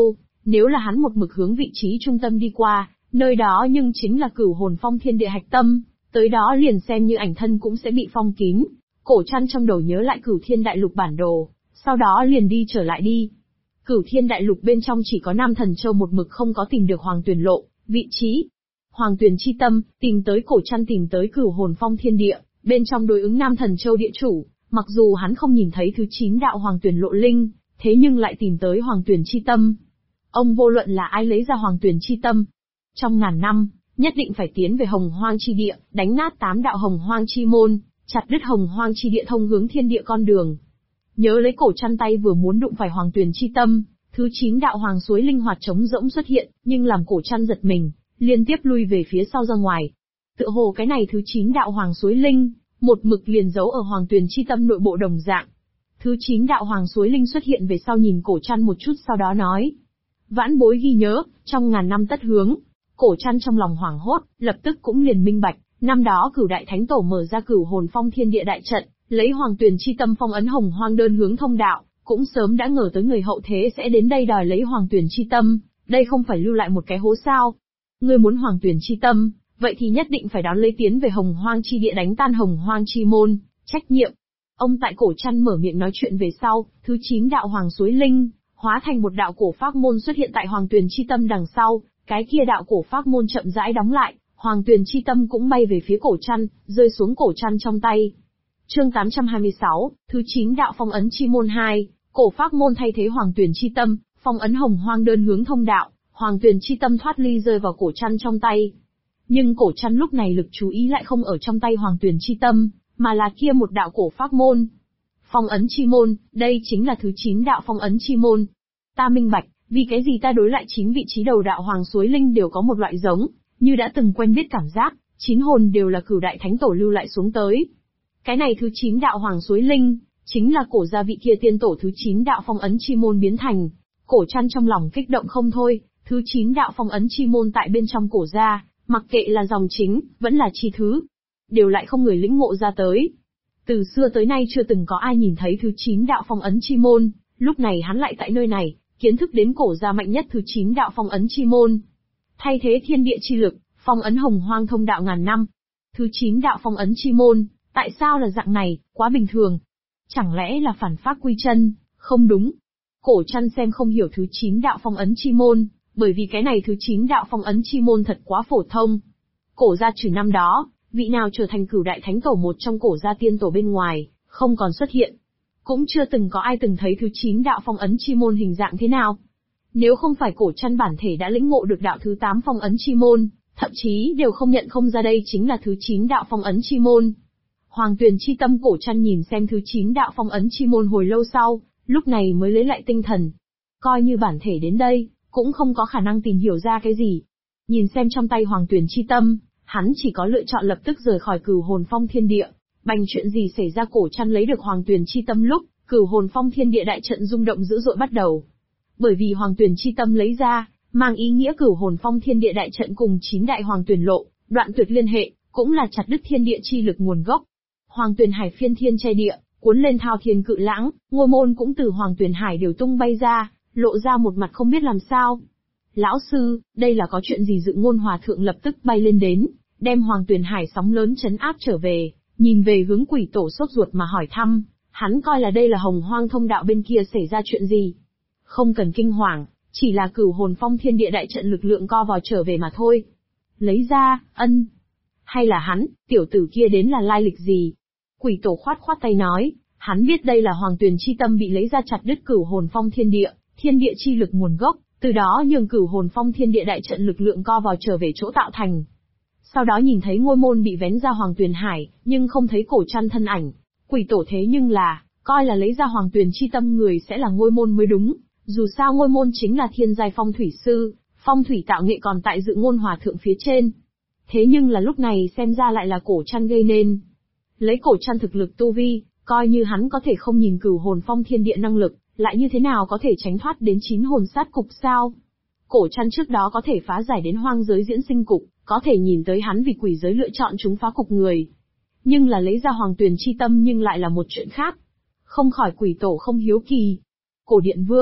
Nếu là hắn một mực hướng vị trí trung tâm đi qua, nơi đó nhưng chính là Cửu Hồn Phong Thiên Địa hạch tâm, tới đó liền xem như ảnh thân cũng sẽ bị phong kín. Cổ Trăn trong đầu nhớ lại Cửu Thiên Đại Lục bản đồ, sau đó liền đi trở lại đi. Cửu Thiên Đại Lục bên trong chỉ có Nam Thần Châu một mực không có tìm được Hoàng Tuyền lộ, vị trí. Hoàng Tuyền chi tâm, tìm tới Cổ Trăn tìm tới Cửu Hồn Phong Thiên Địa, bên trong đối ứng Nam Thần Châu địa chủ, mặc dù hắn không nhìn thấy thứ 9 đạo Hoàng Tuyền lộ linh, thế nhưng lại tìm tới Hoàng Tuyền chi tâm. Ông vô luận là ai lấy ra Hoàng Tuyền chi tâm, trong ngàn năm, nhất định phải tiến về Hồng Hoang chi địa, đánh nát 8 đạo Hồng Hoang chi môn, chặt đứt Hồng Hoang chi địa thông hướng thiên địa con đường. Nhớ lấy Cổ Trăn tay vừa muốn đụng phải Hoàng Tuyền chi tâm, thứ 9 đạo hoàng suối linh hoạt trống rỗng xuất hiện, nhưng làm Cổ Trăn giật mình, liên tiếp lui về phía sau ra ngoài. Tựa hồ cái này thứ 9 đạo hoàng suối linh, một mực liền giấu ở Hoàng Tuyền chi tâm nội bộ đồng dạng. Thứ 9 đạo hoàng suối linh xuất hiện về sau nhìn Cổ Trăn một chút sau đó nói: "Vãn bối ghi nhớ, trong ngàn năm tất hướng." Cổ Trăn trong lòng hoảng hốt, lập tức cũng liền minh bạch, năm đó Cửu Đại Thánh Tổ mở ra Cửu Hồn Phong Thiên Địa đại trận, lấy Hoàng Tuyền chi tâm phong ấn Hồng Hoang đơn hướng thông đạo, cũng sớm đã ngờ tới người hậu thế sẽ đến đây đòi lấy Hoàng Tuyền chi tâm, đây không phải lưu lại một cái hố sao? Ngươi muốn Hoàng Tuyền chi tâm, vậy thì nhất định phải đón lấy tiến về Hồng Hoang chi địa đánh tan Hồng Hoang chi môn, trách nhiệm. Ông tại Cổ Trăn mở miệng nói chuyện về sau, thứ 9 đạo hoàng suối linh, hóa thành một đạo cổ pháp môn xuất hiện tại Hoàng Tuyền chi tâm đằng sau, cái kia đạo cổ pháp môn chậm rãi đóng lại, Hoàng Tuyền chi tâm cũng bay về phía Cổ Trăn, rơi xuống Cổ Trăn trong tay. Chương 826, thứ 9 đạo phong ấn chi môn 2, cổ pháp môn thay thế Hoàng Tuyền chi tâm, phong ấn Hồng Hoang đơn hướng thông đạo, Hoàng Tuyền chi tâm thoát ly rơi vào Cổ Trăn trong tay. Nhưng Cổ Trăn lúc này lực chú ý lại không ở trong tay Hoàng Tuyền chi tâm, mà là kia một đạo cổ pháp môn. Phong ấn chi môn, đây chính là thứ 9 đạo phong ấn chi môn. Ta minh bạch, vì cái gì ta đối lại 9 vị trí đầu đạo hoàng suối linh đều có một loại giống, như đã từng quen biết cảm giác, 9 hồn đều là Cửu Đại Thánh Tổ lưu lại xuống tới. Cái này thứ 9 đạo hoàng suối linh, chính là cổ gia vị kia tiên tổ thứ 9 đạo phong ấn chi môn biến thành. Cổ Trăn trong lòng kích động không thôi, thứ 9 đạo phong ấn chi môn tại bên trong cổ gia, mặc kệ là dòng chính, vẫn là chi thứ, đều lại không người lĩnh ngộ ra tới. Từ xưa tới nay chưa từng có ai nhìn thấy thứ 9 đạo phong ấn chi môn, lúc này hắn lại tại nơi này, kiến thức đến cổ gia mạnh nhất thứ 9 đạo phong ấn chi môn. Thay thế thiên địa chi lực, phong ấn Hồng Hoang thông đạo ngàn năm. Thứ 9 đạo phong ấn chi môn, tại sao là dạng này, quá bình thường. Chẳng lẽ là phản pháp quy chân, không đúng. Cổ Trăn xem không hiểu thứ 9 đạo phong ấn chi môn, bởi vì cái này thứ 9 đạo phong ấn chi môn thật quá phổ thông. Cổ gia trừ năm đó, vị nào trở thành Cửu Đại Thánh Tổ một trong cổ gia tiên tổ bên ngoài, không còn xuất hiện. Cũng chưa từng có ai từng thấy thứ 9 đạo phong ấn chi môn hình dạng thế nào. Nếu không phải Cổ Trăn bản thể đã lĩnh ngộ được đạo thứ 8 phong ấn chi môn, thậm chí đều không nhận không ra đây chính là thứ 9 đạo phong ấn chi môn. Hoàng Tuyền chi tâm Cổ Trăn nhìn xem thứ 9 đạo phong ấn chi môn hồi lâu sau, lúc này mới lấy lại tinh thần. Coi như bản thể đến đây, cũng không có khả năng tìm hiểu ra cái gì. Nhìn xem trong tay Hoàng Tuyền chi tâm, hắn chỉ có lựa chọn lập tức rời khỏi Cửu Hồn Phong Thiên Địa. Bành chuyện gì xảy ra Cổ Trăn lấy được Hoàng Tuyền chi tâm lúc, Cửu Hồn Phong Thiên Địa đại trận rung động dữ dội bắt đầu. Bởi vì Hoàng Tuyền chi tâm lấy ra, mang ý nghĩa Cửu Hồn Phong Thiên Địa đại trận cùng 9 đại Hoàng Tuyền lộ, đoạn tuyệt liên hệ, cũng là chặt đứt thiên địa chi lực nguồn gốc. Hoàng Tuyền Hải phiên thiên che địa, cuốn lên thao thiên cự lãng, ngôi môn cũng từ Hoàng Tuyền Hải đều tung bay ra, lộ ra một mặt không biết làm sao. Lão sư, đây là có chuyện gì? Dự Ngôn Hòa Thượng lập tức bay lên đến, đem Hoàng Tuyền Hải sóng lớn chấn áp trở về, nhìn về hướng Quỷ Tổ sốt ruột mà hỏi thăm, hắn coi là đây là Hồng Hoang thông đạo bên kia xảy ra chuyện gì. Không cần kinh hoàng, chỉ là Cửu Hồn Phong Thiên Địa đại trận lực lượng co vào trở về mà thôi. Lấy ra, ân. Hay là hắn, tiểu tử kia đến là lai lịch gì? Quỷ Tổ khoát khoát tay nói, hắn biết đây là Hoàng Tuyền chi tâm bị lấy ra chặt đứt Cửu Hồn Phong Thiên địa chi lực nguồn gốc, từ đó nhường Cửu Hồn Phong Thiên Địa đại trận lực lượng co vào trở về chỗ tạo thành. Sau đó nhìn thấy ngôi môn bị vén ra Hoàng Tuyền Hải, nhưng không thấy Cổ Trăn thân ảnh. Quỷ Tổ thế nhưng là, coi là lấy ra Hoàng Tuyền chi tâm người sẽ là ngôi môn mới đúng, dù sao ngôi môn chính là thiên giai phong thủy sư, phong thủy tạo nghệ còn tại Dự Ngôn Hòa Thượng phía trên. Thế nhưng là lúc này xem ra lại là Cổ Trăn gây nên. Lấy Cổ Trăn thực lực tu vi, coi như hắn có thể không nhìn Cửu Hồn Phong Thiên Địa năng lực, lại như thế nào có thể tránh thoát đến 9 hồn sát cục sao? Cổ Trăn trước đó có thể phá giải đến hoang giới diễn sinh cục, có thể nhìn tới hắn vì quỷ giới lựa chọn chúng phá cục người. Nhưng là lấy ra Hoàng Tuyền chi tâm nhưng lại là một chuyện khác. Không khỏi Quỷ Tổ không hiếu kỳ. Cổ Điện Vương,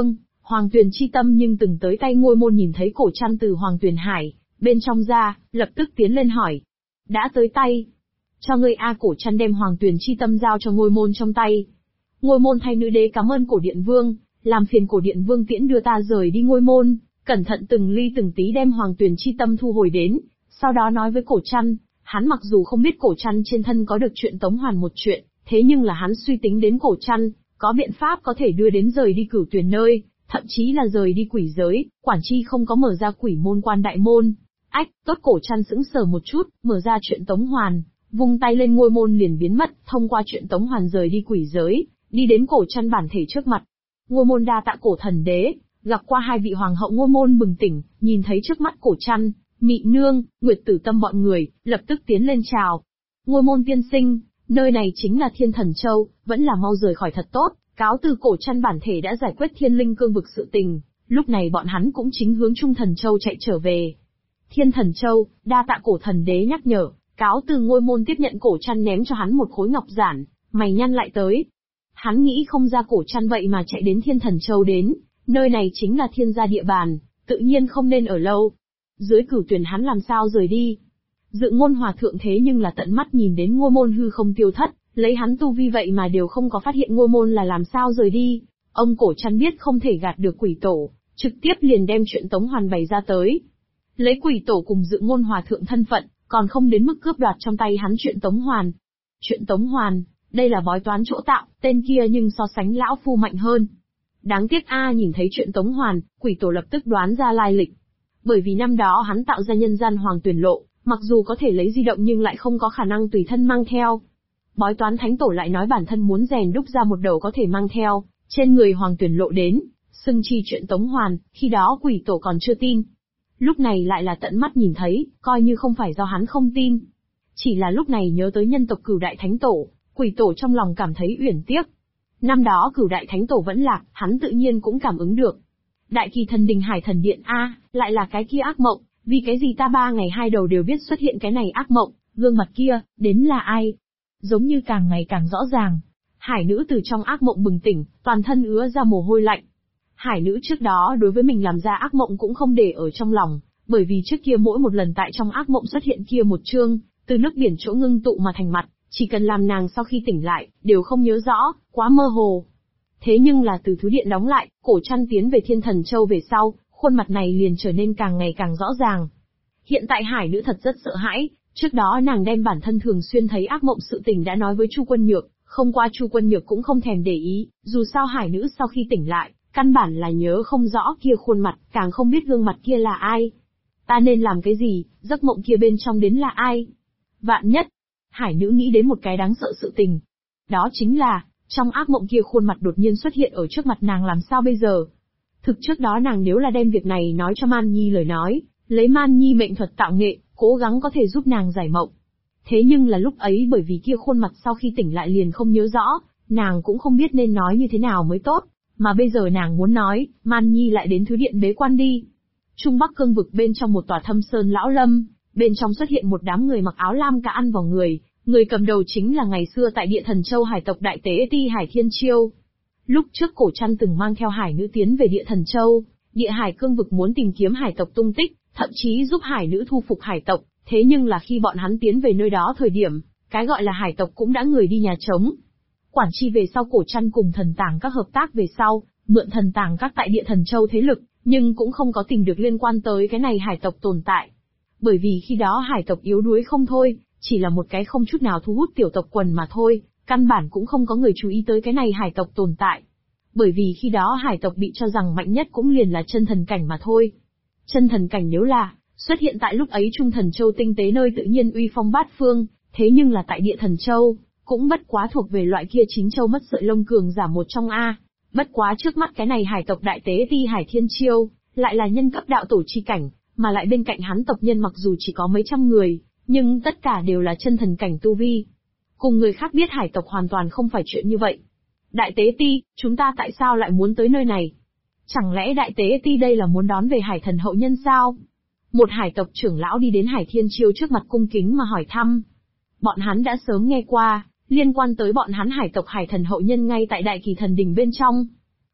Hoàng Tuyền chi tâm nhưng từng tới tay Ngôi Môn nhìn thấy cổ trăn từ Hoàng Tuyền Hải, bên trong ra, lập tức tiến lên hỏi. Đã tới tay. Cho ngươi A. Cổ trăn đem Hoàng Tuyền chi tâm giao cho Ngôi Môn trong tay. Ngôi Môn thay nữ đế cảm ơn Cổ Điện Vương, làm phiền Cổ Điện Vương tiễn đưa ta rời đi Ngôi Môn, cẩn thận từng ly từng tí đem Hoàng Tuyền chi tâm thu hồi đến, sau đó nói với cổ trăn, hắn mặc dù không biết cổ trăn trên thân có được chuyện Tống Hoàn một chuyện, thế nhưng là hắn suy tính đến cổ trăn, có biện pháp có thể đưa đến rời đi Cửu Tuyền nơi, thậm chí là rời đi quỷ giới, quản chi không có mở ra quỷ môn quan đại môn. Ách, tốt cổ trăn sững sờ một chút, mở ra chuyện Tống Hoàn, vung tay lên Ngôi Môn liền biến mất, thông qua chuyện Tống Hoàn rời đi quỷ giới, đi đến cổ trăn bản thể trước mặt. Ngôi Môn đa tạ Cổ Thần Đế, gặp qua hai vị hoàng hậu. Ngôi Môn bừng tỉnh, nhìn thấy trước mắt cổ trăn, Mị Nương, Nguyệt Tử Tâm bọn người, lập tức tiến lên chào. Ngôi Môn tiên sinh, nơi này chính là Thiên Thần Châu, vẫn là mau rời khỏi thật tốt, cáo từ cổ trăn bản thể đã giải quyết Thiên Linh Cương vực sự tình, lúc này bọn hắn cũng chính hướng Trung Thần Châu chạy trở về. Thiên Thần Châu, đa tạ Cổ Thần Đế nhắc nhở, cáo từ Ngôi Môn tiếp nhận cổ trăn ném cho hắn một khối ngọc giản, mày nhăn lại tới. Hắn nghĩ không ra cổ trăn vậy mà chạy đến Thiên Thần Châu đến, nơi này chính là thiên gia địa bàn, tự nhiên không nên ở lâu. Dưới Cửu Tuyền hắn làm sao rời đi? Dự Ngôn Hòa Thượng thế nhưng là tận mắt nhìn đến Ngôi Môn hư không tiêu thất, lấy hắn tu vi vậy mà đều không có phát hiện Ngôi Môn là làm sao rời đi. Ông cổ trăn biết không thể gạt được quỷ tổ, trực tiếp liền đem chuyện Tống Hoàn bày ra tới. Lấy quỷ tổ cùng Dự Ngôn Hòa Thượng thân phận, còn không đến mức cướp đoạt trong tay hắn chuyện Tống Hoàn. Chuyện Tống Hoàn, đây là bói toán chỗ tạo, tên kia nhưng so sánh lão phu mạnh hơn. Đáng tiếc A. Nhìn thấy chuyện Tống Hoàn, quỷ tổ lập tức đoán ra lai lịch. Bởi vì năm đó hắn tạo ra nhân gian Hoàng Tuyền Lộ, mặc dù có thể lấy di động nhưng lại không có khả năng tùy thân mang theo. Bói toán thánh tổ lại nói bản thân muốn rèn đúc ra một đầu có thể mang theo, trên người Hoàng Tuyền Lộ đến, xưng chi chuyện Tống Hoàn, khi đó quỷ tổ còn chưa tin. Lúc này lại là tận mắt nhìn thấy, coi như không phải do hắn không tin. Chỉ là lúc này nhớ tới nhân tộc Cửu Đại Thánh Tổ, quỷ tổ trong lòng cảm thấy uyển tiếc. Năm đó Cửu Đại Thánh Tổ vẫn lạc, hắn tự nhiên cũng cảm ứng được. Đại Kỳ Thần Đình Hải Thần Điện A, lại là cái kia ác mộng, vì cái gì ta 3 ngày 2 đầu đều biết xuất hiện cái này ác mộng, gương mặt kia, đến là ai? Giống như càng ngày càng rõ ràng. Hải nữ từ trong ác mộng bừng tỉnh, toàn thân ứa ra mồ hôi lạnh. Hải nữ trước đó đối với mình làm ra ác mộng cũng không để ở trong lòng, bởi vì trước kia mỗi một lần tại trong ác mộng xuất hiện kia một chương, từ nước biển chỗ ngưng tụ mà thành mặt, chỉ cần làm nàng sau khi tỉnh lại, đều không nhớ rõ, quá mơ hồ. Thế nhưng là từ thứ điện đóng lại, cổ trăn tiến về Thiên Thần Châu về sau, khuôn mặt này liền trở nên càng ngày càng rõ ràng. Hiện tại hải nữ thật rất sợ hãi, trước đó nàng đem bản thân thường xuyên thấy ác mộng sự tình đã nói với Chu Quân Nhược, không qua Chu Quân Nhược cũng không thèm để ý, dù sao hải nữ sau khi tỉnh lại, căn bản là nhớ không rõ kia khuôn mặt, càng không biết gương mặt kia là ai. Ta nên làm cái gì, giấc mộng kia bên trong đến là ai? Vạn nhất, hải nữ nghĩ đến một cái đáng sợ sự tình. Đó chính là, trong ác mộng kia khuôn mặt đột nhiên xuất hiện ở trước mặt nàng làm sao bây giờ? Thực trước đó nàng nếu là đem việc này nói cho Man Nhi lời nói, lấy Man Nhi mệnh thuật tạo nghệ, cố gắng có thể giúp nàng giải mộng. Thế nhưng là lúc ấy bởi vì kia khuôn mặt sau khi tỉnh lại liền không nhớ rõ, nàng cũng không biết nên nói như thế nào mới tốt, mà bây giờ nàng muốn nói, Man Nhi lại đến thứ điện bế quan đi. Trung Bắc Cương vực bên trong một tòa thâm sơn lão lâm, bên trong xuất hiện một đám người mặc áo lam cả ăn vào người cầm đầu chính là ngày xưa tại Địa Thần Châu hải tộc đại tế Ti Hải Thiên Chiêu. Lúc trước cổ trăn từng mang theo hải nữ tiến về Địa Thần Châu, Địa Hải Cương vực muốn tìm kiếm hải tộc tung tích, thậm chí giúp hải nữ thu phục hải tộc, thế nhưng là khi bọn hắn tiến về nơi đó thời điểm, cái gọi là hải tộc cũng đã người đi nhà trống. Quản chi về sau cổ trăn cùng thần tàng các hợp tác về sau, mượn thần tàng các tại Địa Thần Châu thế lực, nhưng cũng không có tìm được liên quan tới cái này hải tộc tồn tại. Bởi vì khi đó hải tộc yếu đuối không thôi, chỉ là một cái không chút nào thu hút tiểu tộc quần mà thôi, căn bản cũng không có người chú ý tới cái này hải tộc tồn tại. Bởi vì khi đó hải tộc bị cho rằng mạnh nhất cũng liền là chân thần cảnh mà thôi. Chân thần cảnh nếu là xuất hiện tại lúc ấy Trung Thần Châu tinh tế nơi tự nhiên uy phong bát phương, thế nhưng là tại Địa Thần Châu, cũng bất quá thuộc về loại kia chính châu mất sợi lông cường giả một trong A. Bất quá trước mắt cái này hải tộc đại tế Ti Hải Thiên Chiêu, lại là nhân cấp đạo tổ chi cảnh, mà lại bên cạnh hắn tộc nhân mặc dù chỉ có mấy trăm người, nhưng tất cả đều là chân thần cảnh tu vi. Cùng người khác biết hải tộc hoàn toàn không phải chuyện như vậy. Đại tế Ti, chúng ta tại sao lại muốn tới nơi này? Chẳng lẽ đại tế Ti đây là muốn đón về hải thần hậu nhân sao? Một hải tộc trưởng lão đi đến Hải Thiên Chiêu trước mặt cung kính mà hỏi thăm. Bọn hắn đã sớm nghe qua, liên quan tới bọn hắn hải tộc hải thần hậu nhân ngay tại Đại Kỳ Thần Đình bên trong.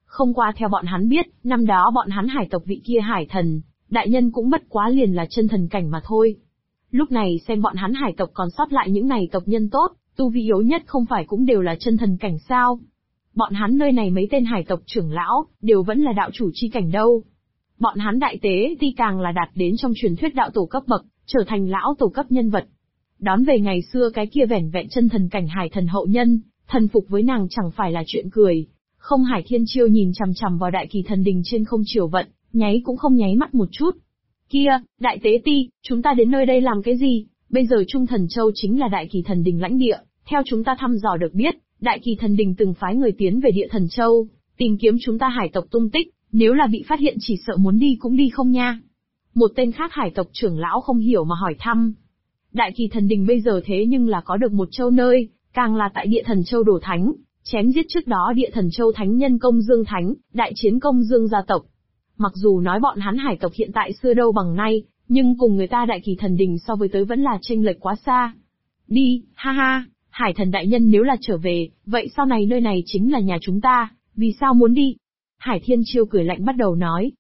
Không qua theo bọn hắn biết, năm đó bọn hắn hải tộc vị kia hải thần, đại nhân cũng bất quá liền là chân thần cảnh mà thôi. Lúc này xem bọn hắn hải tộc còn sót lại những này tộc nhân tốt, tu vi yếu nhất không phải cũng đều là chân thần cảnh sao? Bọn hắn nơi này mấy tên hải tộc trưởng lão, đều vẫn là đạo chủ chi cảnh đâu. Bọn hắn đại tế ti càng là đạt đến trong truyền thuyết đạo tổ cấp bậc, trở thành lão tổ cấp nhân vật. Đón về ngày xưa cái kia vẻn vẹn chân thần cảnh hải thần hậu nhân, thần phục với nàng chẳng phải là chuyện cười. Không Hải Thiên Chiêu nhìn chằm chằm vào đại kỳ thần đình trên không chiều vận, nháy cũng không nháy mắt một chút. Kia, đại tế ti, chúng ta đến nơi đây làm cái gì? Bây giờ Trung Thần Châu chính là đại kỳ thần đình lãnh địa, theo chúng ta thăm dò được biết, đại kỳ thần đình từng phái người tiến về địa thần châu, tìm kiếm chúng ta hải tộc tung tích, nếu là bị phát hiện chỉ sợ muốn đi cũng đi không nha. Một tên khác hải tộc trưởng lão không hiểu mà hỏi thăm. Đại kỳ thần đình bây giờ thế nhưng là có được một châu nơi, càng là tại địa thần châu đổ thánh, chém giết trước đó địa thần châu thánh nhân Công Dương Thánh, đại chiến Công Dương gia tộc. Mặc dù nói bọn hắn hải tộc hiện tại xưa đâu bằng nay, nhưng cùng người ta đại kỳ thần đình so với tới vẫn là chênh lệch quá xa. Đi, ha ha, hải thần đại nhân nếu là trở về, vậy sau này nơi này chính là nhà chúng ta, vì sao muốn đi? Hải Thiên Chiêu cười lạnh bắt đầu nói.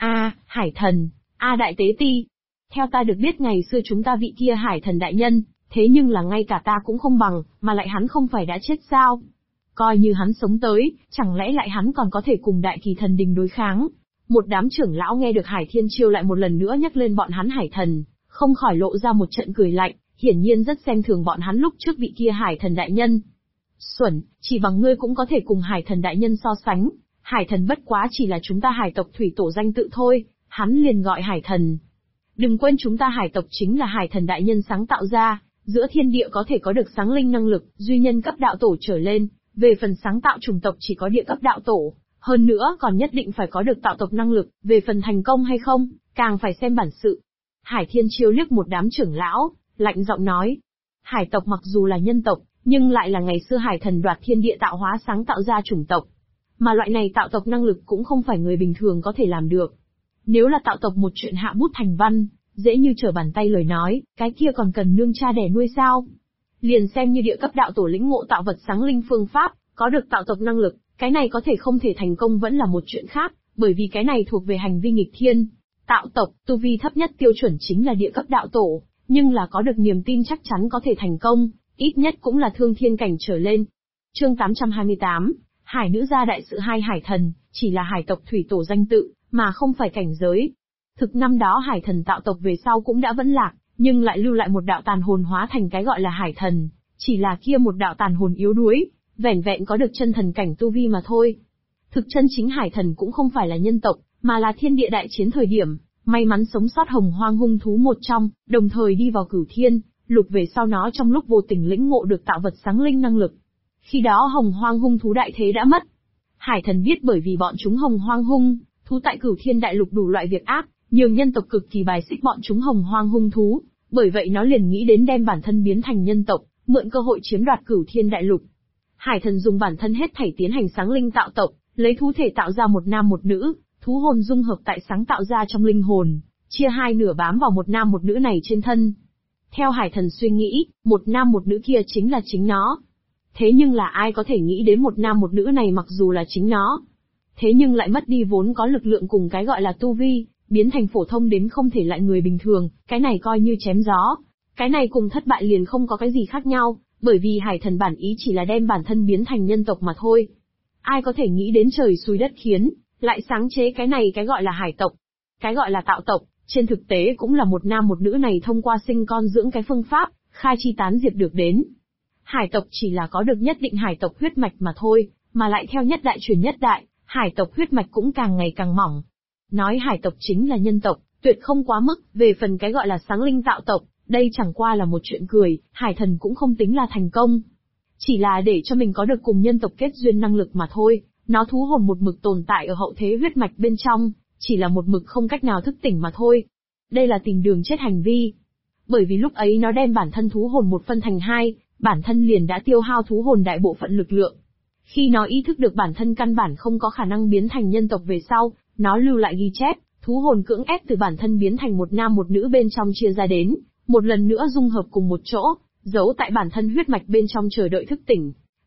Hải thần, đại tế ti. Theo ta được biết ngày xưa chúng ta vị kia hải thần đại nhân, thế nhưng là ngay cả ta cũng không bằng, mà lại hắn không phải đã chết sao? Coi như hắn sống tới, chẳng lẽ lại hắn còn có thể cùng đại kỳ thần đình đối kháng? Một đám trưởng lão nghe được Hải Thiên Chiêu lại một lần nữa nhắc lên bọn hắn hải thần, không khỏi lộ ra một trận cười lạnh, hiển nhiên rất xem thường bọn hắn lúc trước vị kia hải thần đại nhân. Xuẩn, chỉ bằng ngươi cũng có thể cùng hải thần đại nhân so sánh, hải thần bất quá chỉ là chúng ta hải tộc thủy tổ danh tự thôi, hắn liền gọi hải thần. Đừng quên chúng ta hải tộc chính là hải thần đại nhân sáng tạo ra, giữa thiên địa có thể có được sáng linh năng lực, duy nhân cấp đạo tổ trở lên, về phần sáng tạo chủng tộc chỉ có địa cấp đạo tổ. Hơn nữa còn nhất định phải có được tạo tộc năng lực, về phần thành công hay không, càng phải xem bản sự. Hải Thiên Chiêu liếc một đám trưởng lão, lạnh giọng nói. Hải tộc mặc dù là nhân tộc, nhưng lại là ngày xưa hải thần đoạt thiên địa tạo hóa sáng tạo ra chủng tộc. Mà loại này tạo tộc năng lực cũng không phải người bình thường có thể làm được. Nếu là tạo tộc một chuyện hạ bút thành văn, dễ như trở bàn tay lời nói, cái kia còn cần nương cha đẻ nuôi sao? Liền xem như địa cấp đạo tổ lĩnh ngộ tạo vật sáng linh phương pháp, có được tạo tộc năng lực. Cái này có thể không thể thành công vẫn là một chuyện khác, bởi vì cái này thuộc về hành vi nghịch thiên. Tạo tộc, tu vi thấp nhất tiêu chuẩn chính là địa cấp đạo tổ, nhưng là có được niềm tin chắc chắn có thể thành công, ít nhất cũng là thương thiên cảnh trở lên. Chương 828, Hải nữ gia đại sự hai hải thần, chỉ là hải tộc thủy tổ danh tự, mà không phải cảnh giới. Thực năm đó hải thần tạo tộc về sau cũng đã vẫn lạc, nhưng lại lưu lại một đạo tàn hồn hóa thành cái gọi là hải thần, chỉ là kia một đạo tàn hồn yếu đuối, vẻn vẹn có được chân thần cảnh tu vi mà thôi. Thực chân chính hải thần cũng không phải là nhân tộc, mà là thiên địa đại chiến thời điểm, may mắn sống sót hồng hoang hung thú một trong, đồng thời đi vào cửu thiên, lục về sau nó trong lúc vô tình lĩnh ngộ được tạo vật sáng linh năng lực. Khi đó hồng hoang hung thú đại thế đã mất. Hải thần biết bởi vì bọn chúng hồng hoang hung thú tại cửu thiên đại lục đủ loại việc ác, nhiều nhân tộc cực kỳ bài xích bọn chúng hồng hoang hung thú, bởi vậy nó liền nghĩ đến đem bản thân biến thành nhân tộc, mượn cơ hội chiếm đoạt cửu thiên đại lục. Hải thần dùng bản thân hết thảy tiến hành sáng linh tạo tộc, lấy thú thể tạo ra một nam một nữ, thú hồn dung hợp tại sáng tạo ra trong linh hồn, chia hai nửa bám vào một nam một nữ này trên thân. Theo hải thần suy nghĩ, một nam một nữ kia chính là chính nó. Thế nhưng là ai có thể nghĩ đến một nam một nữ này mặc dù là chính nó, thế nhưng lại mất đi vốn có lực lượng cùng cái gọi là tu vi, biến thành phổ thông đến không thể lại người bình thường, cái này coi như chém gió. Cái này cùng thất bại liền không có cái gì khác nhau. Bởi vì hải thần bản ý chỉ là đem bản thân biến thành nhân tộc mà thôi. Ai có thể nghĩ đến trời xui đất khiến, lại sáng chế cái này cái gọi là hải tộc. Cái gọi là tạo tộc, trên thực tế cũng là một nam một nữ này thông qua sinh con dưỡng cái phương pháp, khai chi tán diệp được đến. Hải tộc chỉ là có được nhất định hải tộc huyết mạch mà thôi, mà lại theo nhất đại truyền nhất đại, hải tộc huyết mạch cũng càng ngày càng mỏng. Nói hải tộc chính là nhân tộc, tuyệt không quá mức, về phần cái gọi là sáng linh tạo tộc. Đây chẳng qua là một chuyện cười, hải thần cũng không tính là thành công. Chỉ là để cho mình có được cùng nhân tộc kết duyên năng lực mà thôi, nó thú hồn một mực tồn tại ở hậu thế huyết mạch bên trong, chỉ là một mực không cách nào thức tỉnh mà thôi. Đây là tìm đường chết hành vi. Bởi vì lúc ấy nó đem bản thân thú hồn một phân thành hai, bản thân liền đã tiêu hao thú hồn đại bộ phận lực lượng. Khi nó ý thức được bản thân căn bản không có khả năng biến thành nhân tộc về sau, nó lưu lại ghi chép, thú hồn cưỡng ép từ bản thân biến thành một nam một nữ bên trong chia ra đến. Một lần nữa dung hợp cùng một chỗ, giấu tại bản thân huyết mạch bên trong chờ đợi thức tỉnh.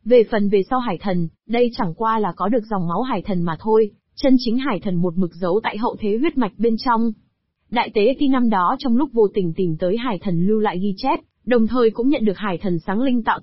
Về phần về sau hải thần, đây chẳng qua là có được dòng máu hải thần mà thôi, chân chính hải thần một mực giấu tại hậu thế huyết mạch bên trong. Đại tế ti năm đó trong lúc vô tình tìm tới hải thần lưu lại ghi chép, đồng thời cũng nhận được hải thần sáng linh tạo